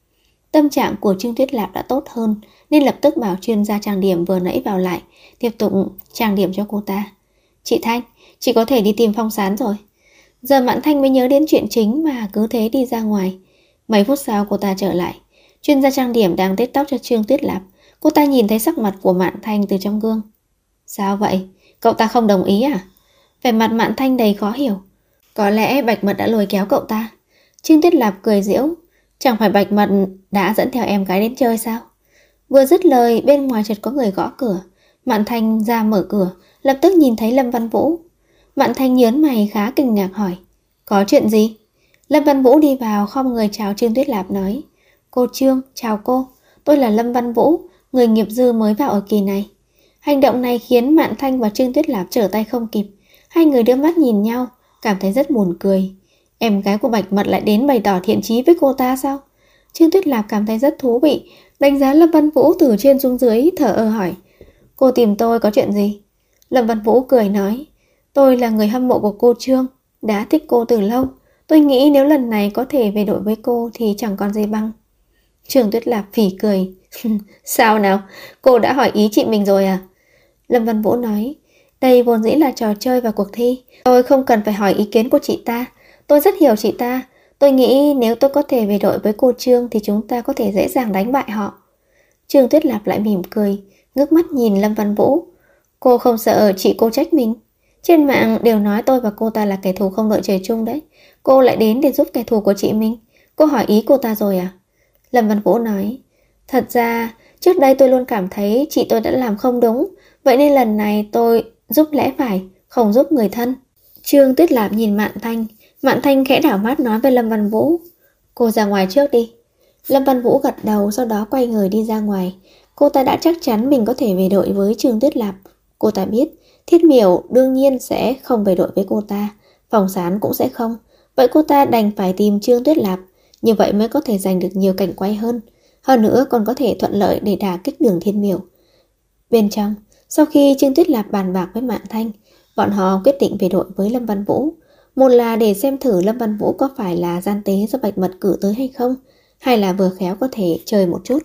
A: Tâm trạng của Trương Tuyết Lạp đã tốt hơn, nên lập tức bảo chuyên gia trang điểm vừa nãy vào lại, tiếp tục trang điểm cho cô ta. Chị Thanh, chị có thể đi tìm Phong Sán rồi. Giờ Mạn Thanh mới nhớ đến chuyện chính mà cứ thế đi ra ngoài. Mấy phút sau cô ta trở lại. Chuyên gia trang điểm đang tết tóc cho Trương Tuyết Lạp. Cô ta nhìn thấy sắc mặt của Mạn Thanh từ trong gương. Sao vậy? Cậu ta không đồng ý à? Vẻ mặt Mạn Thanh đầy khó hiểu. Có lẽ Bạch Mật đã lôi kéo cậu ta. Trương Tuyết Lạp cười giễu. Chẳng phải Bạch Mật đã dẫn theo em gái đến chơi sao? Vừa dứt lời, bên ngoài chợt có người gõ cửa. Mạn Thanh ra mở cửa, lập tức nhìn thấy Lâm Văn Vũ. Mạn Thanh nhớn mày khá kinh ngạc hỏi. Có chuyện gì? Lâm Văn Vũ đi vào khom người chào Trương Tuyết Lạp nói. Cô Trương, chào cô. Tôi là Lâm Văn Vũ, người nghiệp dư mới vào ở kỳ này. Hành động này khiến Mạn Thanh và Trương Tuyết Lạp trở tay không kịp. Hai người đưa mắt nhìn nhau, cảm thấy rất buồn cười. Em gái của Bạch Mật lại đến bày tỏ thiện chí với cô ta sao? Trương Tuyết Lạp cảm thấy rất thú vị, đánh giá Lâm Văn Vũ từ trên xuống dưới, thở ơ hỏi. Cô tìm tôi có chuyện gì? Lâm Văn Vũ cười nói. Tôi là người hâm mộ của cô Trương, đã thích cô từ lâu. Tôi nghĩ nếu lần này có thể về đội với cô thì chẳng còn gì bằng. Trương Tuyết Lạp phỉ cười. Sao nào? Cô đã hỏi ý chị mình rồi à? Lâm Văn Vũ nói. Đây vốn dĩ là trò chơi và cuộc thi. Tôi không cần phải hỏi ý kiến của chị ta. Tôi rất hiểu chị ta. Tôi nghĩ nếu tôi có thể về đội với cô Trương thì chúng ta có thể dễ dàng đánh bại họ. Trương Tuyết Lạp lại mỉm cười, ngước mắt nhìn Lâm Văn Vũ. Cô không sợ chị cô trách mình? Trên mạng đều nói tôi và cô ta là kẻ thù không đội trời chung đấy. Cô lại đến để giúp kẻ thù của chị mình. Cô hỏi ý cô ta rồi à? Lâm Văn Vũ nói. Thật ra, trước đây tôi luôn cảm thấy chị tôi đã làm không đúng. Vậy nên lần này tôi giúp lẽ phải, không giúp người thân. Trương Tuyết Lạp nhìn Mạn Thanh. Mạn Thanh khẽ đảo mắt nói với Lâm Văn Vũ. Cô ra ngoài trước đi. Lâm Văn Vũ gật đầu, sau đó quay người đi ra ngoài. Cô ta đã chắc chắn mình có thể về đội với Trương Tuyết Lạp. Cô ta biết Thiết Miểu đương nhiên sẽ không về đội với cô ta, Phong Sán cũng sẽ không. Vậy cô ta đành phải tìm Trương Tuyết Lạp. Như vậy mới có thể giành được nhiều cảnh quay hơn. Hơn nữa còn có thể thuận lợi để đả kích Đường Thiên Miểu. Bên trong, sau khi Trương Tuyết Lạp bàn bạc với Mạn Thanh, bọn họ quyết định về đội với Lâm Văn Vũ. Một là để xem thử Lâm Văn Vũ có phải là gian tế do Bạch Mật cử tới hay không, hay là vừa khéo có thể chơi một chút.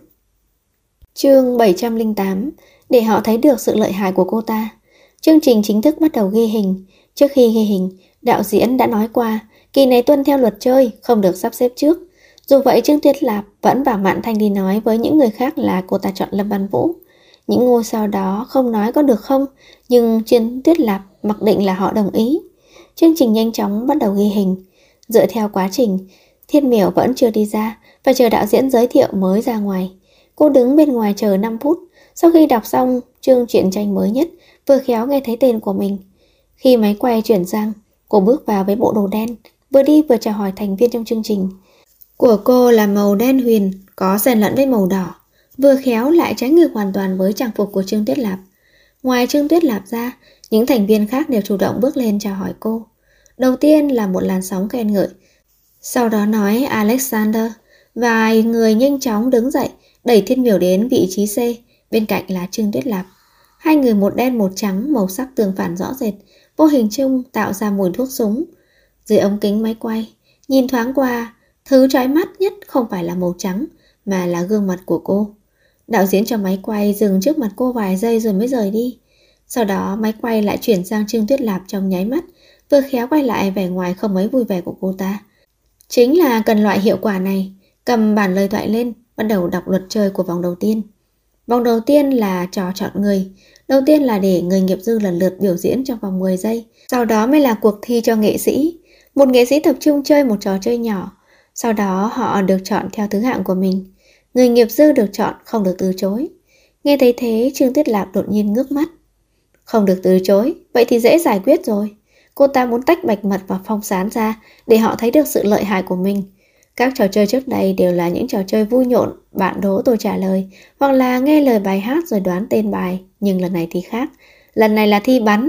A: Chương 708. Để họ thấy được sự lợi hại của cô ta. Chương trình chính thức bắt đầu ghi hình. Trước khi ghi hình, đạo diễn đã nói qua kỳ này tuân theo luật chơi, không được sắp xếp trước. Dù vậy Trương Tuyết Lạp vẫn bảo Mạn Thanh đi nói với những người khác là cô ta chọn Lâm Văn Vũ. Những ngôi sao đó không nói có được không, nhưng Trương Tuyết Lạp mặc định là họ đồng ý. Chương trình nhanh chóng bắt đầu ghi hình. Dựa theo quá trình, Thiết Miểu vẫn chưa đi ra, phải chờ đạo diễn giới thiệu mới ra ngoài. Cô đứng bên ngoài chờ 5 phút. Sau khi đọc xong chương truyện tranh mới nhất, vừa khéo nghe thấy tên của mình. Khi máy quay chuyển sang, cô bước vào với bộ đồ đen, vừa đi vừa chào hỏi thành viên trong chương trình. Của cô là màu đen huyền, có xen lẫn với màu đỏ, vừa khéo lại trái ngược hoàn toàn với trang phục của Trương Tuyết Lạp. Ngoài Trương Tuyết Lạp ra, những thành viên khác đều chủ động bước lên chào hỏi cô. Đầu tiên là một làn sóng khen ngợi, sau đó nói Alexander. Vài người nhanh chóng đứng dậy, đẩy Thiết Miểu đến vị trí C, bên cạnh là Trương Tuyết Lạp. Hai người một đen một trắng, màu sắc tương phản rõ rệt, vô hình chung tạo ra mùi thuốc súng. Dưới ống kính máy quay, nhìn thoáng qua, thứ chói mắt nhất không phải là màu trắng, mà là gương mặt của cô. Đạo diễn cho máy quay dừng trước mặt cô vài giây rồi mới rời đi. Sau đó máy quay lại chuyển sang Trương Tuyết Lạp trong nháy mắt, vừa khéo quay lại vẻ ngoài không mấy vui vẻ của cô ta. Chính là cần loại hiệu quả này. Cầm bản lời thoại lên, bắt đầu đọc luật chơi của vòng đầu tiên. Vòng đầu tiên là trò chọn người. Đầu tiên là để người nghiệp dư lần lượt biểu diễn trong vòng 10 giây. Sau đó mới là cuộc thi cho nghệ sĩ. Một nghệ sĩ tập trung chơi một trò chơi nhỏ. Sau đó họ được chọn theo thứ hạng của mình. Người nghiệp dư được chọn, không được từ chối. Nghe thấy thế, Trương Tuyết Lạp đột nhiên ngước mắt. Không được từ chối, vậy thì dễ giải quyết rồi. Cô ta muốn tách Bạch Mật và Phong Sán ra để họ thấy được sự lợi hại của mình. Các trò chơi trước đây đều là những trò chơi vui nhộn, bạn đố tôi trả lời, hoặc là nghe lời bài hát rồi đoán tên bài. Nhưng lần này thì khác, lần này là thi bắn.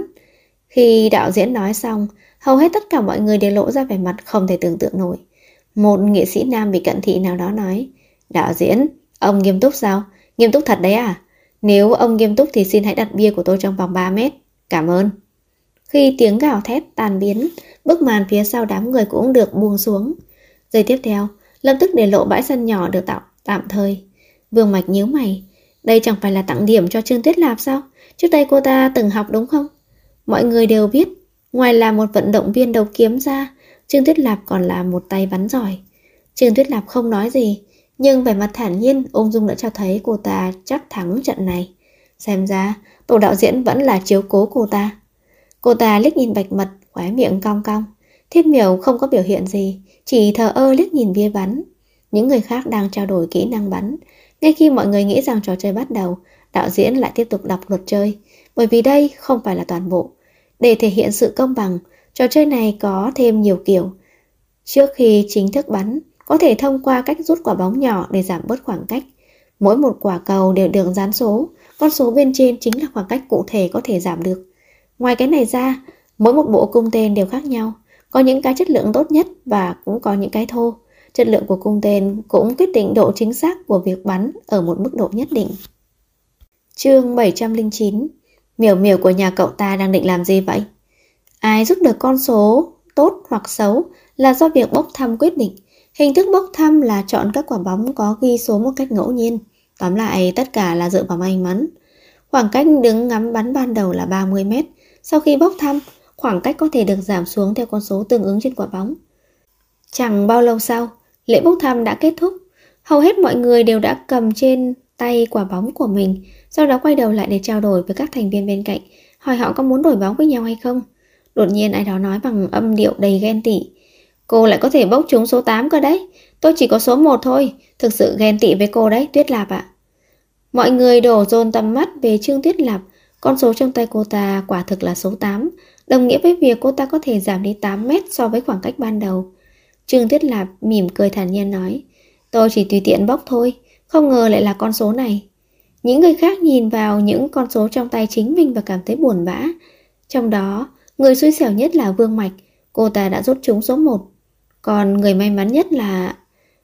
A: Khi đạo diễn nói xong, hầu hết tất cả mọi người đều lộ ra vẻ mặt không thể tưởng tượng nổi. Một nghệ sĩ nam bị cận thị nào đó nói, đạo diễn, ông nghiêm túc sao? Nghiêm túc thật đấy à? Nếu ông nghiêm túc thì xin hãy đặt bia của tôi trong vòng 3 mét. Cảm ơn. Khi tiếng gào thét tan biến, bức màn phía sau đám người cũng được buông xuống. Giây tiếp theo, lập tức để lộ bãi sân nhỏ được tạo Tạm thời. Vương Mạch nhíu mày. Đây chẳng phải là tặng điểm cho Trương Tuyết Lạp sao? Trước đây cô ta từng học đúng không? Mọi người đều biết, ngoài là một vận động viên đấu kiếm ra, Trương Tuyết Lạp còn là một tay bắn giỏi. Trương Tuyết Lạp không nói gì, nhưng vẻ mặt thản nhiên, ung dung đã cho thấy cô ta chắc thắng trận này. Xem ra, tổ đạo diễn vẫn là chiếu cố cô ta. Cô ta liếc nhìn Bạch Mật, khóe miệng cong cong. Thiết Miểu không có biểu hiện gì, chỉ thờ ơ liếc nhìn bia bắn. Những người khác đang trao đổi kỹ năng bắn. Ngay khi mọi người nghĩ rằng trò chơi bắt đầu, đạo diễn lại tiếp tục đọc luật chơi, bởi vì đây không phải là toàn bộ. Để thể hiện sự công bằng, trò chơi này có thêm nhiều kiểu. Trước khi chính thức bắn, có thể thông qua cách rút quả bóng nhỏ để giảm bớt khoảng cách. Mỗi một quả cầu đều được dán số, con số bên trên chính là khoảng cách cụ thể có thể giảm được. Ngoài cái này ra, mỗi một bộ cung tên đều khác nhau, có những cái chất lượng tốt nhất và cũng có những cái thô. Chất lượng của cung tên cũng quyết định độ chính xác của việc bắn ở một mức độ nhất định. Chương 709. Miểu miểu của nhà cậu ta đang định làm gì vậy? Ai rút được con số tốt hoặc xấu là do việc bốc thăm quyết định. Hình thức bốc thăm là chọn các quả bóng có ghi số một cách ngẫu nhiên. Tóm lại tất cả là dựa vào may mắn. Khoảng cách đứng ngắm bắn ban đầu là 30 mét. Sau khi bốc thăm, khoảng cách có thể được giảm xuống theo con số tương ứng trên quả bóng. Chẳng bao lâu sau, lễ bốc thăm đã kết thúc. Hầu hết mọi người đều đã cầm trên tay quả bóng của mình, sau đó quay đầu lại để trao đổi với các thành viên bên cạnh, hỏi họ có muốn đổi bóng với nhau hay không. Đột nhiên ai đó nói bằng âm điệu đầy ghen tị: Cô lại có thể bốc trúng số 8 cơ đấy. Tôi chỉ có số 1 thôi. Thực sự ghen tị với cô đấy, Tuyết Lạp ạ. Mọi người đổ dồn tầm mắt về Trương Tuyết Lạp. Con số trong tay cô ta quả thực là số 8, đồng nghĩa với việc cô ta có thể giảm đi 8 mét so với khoảng cách ban đầu. Trương Tuyết Lạp mỉm cười thản nhiên nói: Tôi chỉ tùy tiện bốc thôi, không ngờ lại là con số này. Những người khác nhìn vào những con số trong tay chính mình và cảm thấy buồn bã. Trong đó, người xui xẻo nhất là Vương Mạch, cô ta đã rút trúng số 1. Còn người may mắn nhất là...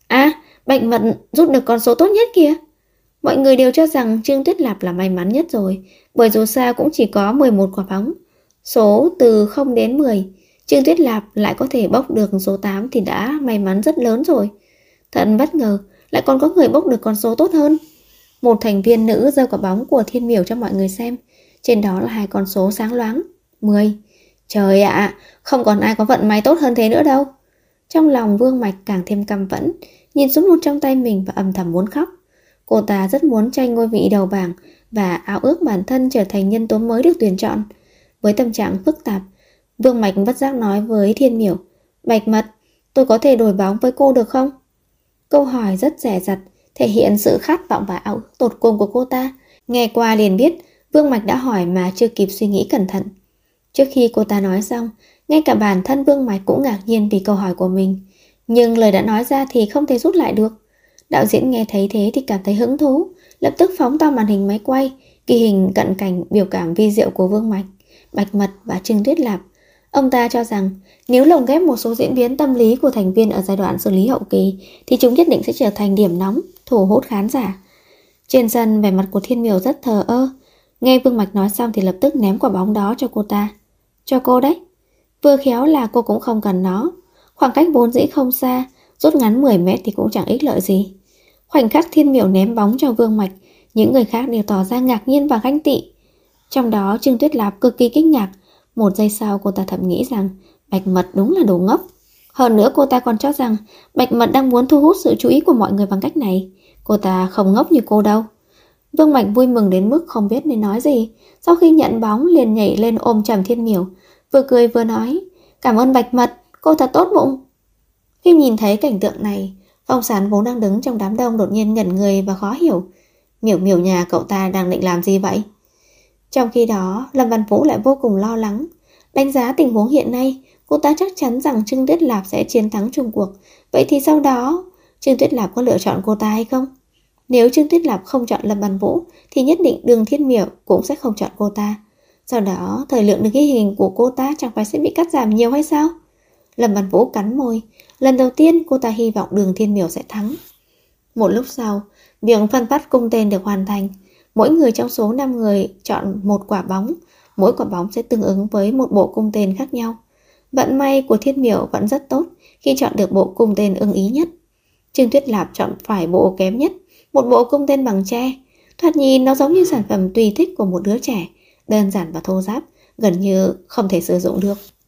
A: Bạch Mật rút được con số tốt nhất kìa. Mọi người đều cho rằng Trương Tuyết Lạp là may mắn nhất rồi, bởi dù sao cũng chỉ có 11 quả bóng. Số từ 0 đến 10, Trương Tuyết Lạp lại có thể bốc được số 8 thì đã may mắn rất lớn rồi. Thật bất ngờ, lại còn có người bốc được con số tốt hơn. Một thành viên nữ giơ quả bóng của Thiên Miểu cho mọi người xem. Trên đó là hai con số sáng loáng. 10. Trời ạ, không còn ai có vận may tốt hơn thế nữa đâu. Trong lòng Vương Mạch càng thêm căm phẫn, nhìn số 1 trong tay mình và âm thầm muốn khóc. Cô ta rất muốn tranh ngôi vị đầu bảng và ao ước bản thân trở thành nhân tố mới được tuyển chọn. Với tâm trạng phức tạp, Vương Mạch bất giác nói với Thiên Miểu: Bạch Mật, tôi có thể đổi bóng với cô được không? Câu hỏi rất dè dặt, thể hiện sự khát vọng và ao ước tột cùng của cô ta. Nghe qua liền biết Vương Mạch đã hỏi mà chưa kịp suy nghĩ cẩn thận. Trước khi cô ta nói xong, ngay cả bản thân Vương Mạch cũng ngạc nhiên vì câu hỏi của mình. Nhưng lời đã nói ra thì không thể rút lại được. Đạo diễn nghe thấy thế thì cảm thấy hứng thú, lập tức phóng to màn hình máy quay, ghi hình cận cảnh biểu cảm vi diệu của Vương Mạch, Bạch Mật và Trương Tuyết Lạp. Ông ta cho rằng nếu lồng ghép một số diễn biến tâm lý của thành viên ở giai đoạn xử lý hậu kỳ thì chúng nhất định sẽ trở thành điểm nóng, thu hút khán giả. Trên sân, vẻ mặt của Thiên Miểu rất thờ ơ. Nghe Vương Mạch nói xong thì lập tức ném quả bóng đó cho cô ta. Cho cô đấy. Vừa khéo là cô cũng không cần nó. Khoảng cách vốn dĩ không xa, rút ngắn 10 mét thì cũng chẳng ích lợi gì. Khoảnh khắc Thiên Miểu ném bóng cho Vương Mạch, những người khác đều tỏ ra ngạc nhiên và ganh tị. Trong đó Trương Tuyết Lạp cực kỳ kinh ngạc. Một giây sau cô ta thầm nghĩ rằng Bạch Mật đúng là đồ ngốc. Hơn nữa cô ta còn cho rằng Bạch Mật đang muốn thu hút sự chú ý của mọi người bằng cách này. Cô ta không ngốc như cô đâu. Vương Mạch vui mừng đến mức không biết nên nói gì. Sau khi nhận bóng liền nhảy lên ôm chầm Thiên Miểu, vừa cười vừa nói: Cảm ơn Bạch Mật, cô thật tốt bụng. Khi nhìn thấy cảnh tượng này, Phong Sán vốn đang đứng trong đám đông đột nhiên ngẩn người và khó hiểu. Miểu miểu nhà cậu ta đang định làm gì vậy? Trong khi đó, Lâm Văn Vũ lại vô cùng lo lắng. Đánh giá tình huống hiện nay, cô ta chắc chắn rằng Trương Tuyết Lạp sẽ chiến thắng chung cuộc. Vậy thì sau đó, Trương Tuyết Lạp có lựa chọn cô ta hay không? Nếu Trương Tuyết Lạp không chọn Lâm Văn Vũ, thì nhất định Đường Thiên Miểu cũng sẽ không chọn cô ta. Sau đó, thời lượng được ghi hình của cô ta chẳng phải sẽ bị cắt giảm nhiều hay sao? Lâm Văn Vũ cắn môi. Lần đầu tiên cô ta hy vọng Đường Thiên Miểu sẽ thắng. Một lúc sau, việc phân phát cung tên được hoàn thành. Mỗi người trong số 5 người chọn một quả bóng. Mỗi quả bóng sẽ tương ứng với một bộ cung tên khác nhau. Vận may của Thiên Miểu vẫn rất tốt khi chọn được bộ cung tên ưng ý nhất. Trương Tuyết Lạp chọn phải bộ kém nhất, một bộ cung tên bằng tre. Thoạt nhìn nó giống như sản phẩm tùy thích của một đứa trẻ, đơn giản và thô ráp, gần như không thể sử dụng được.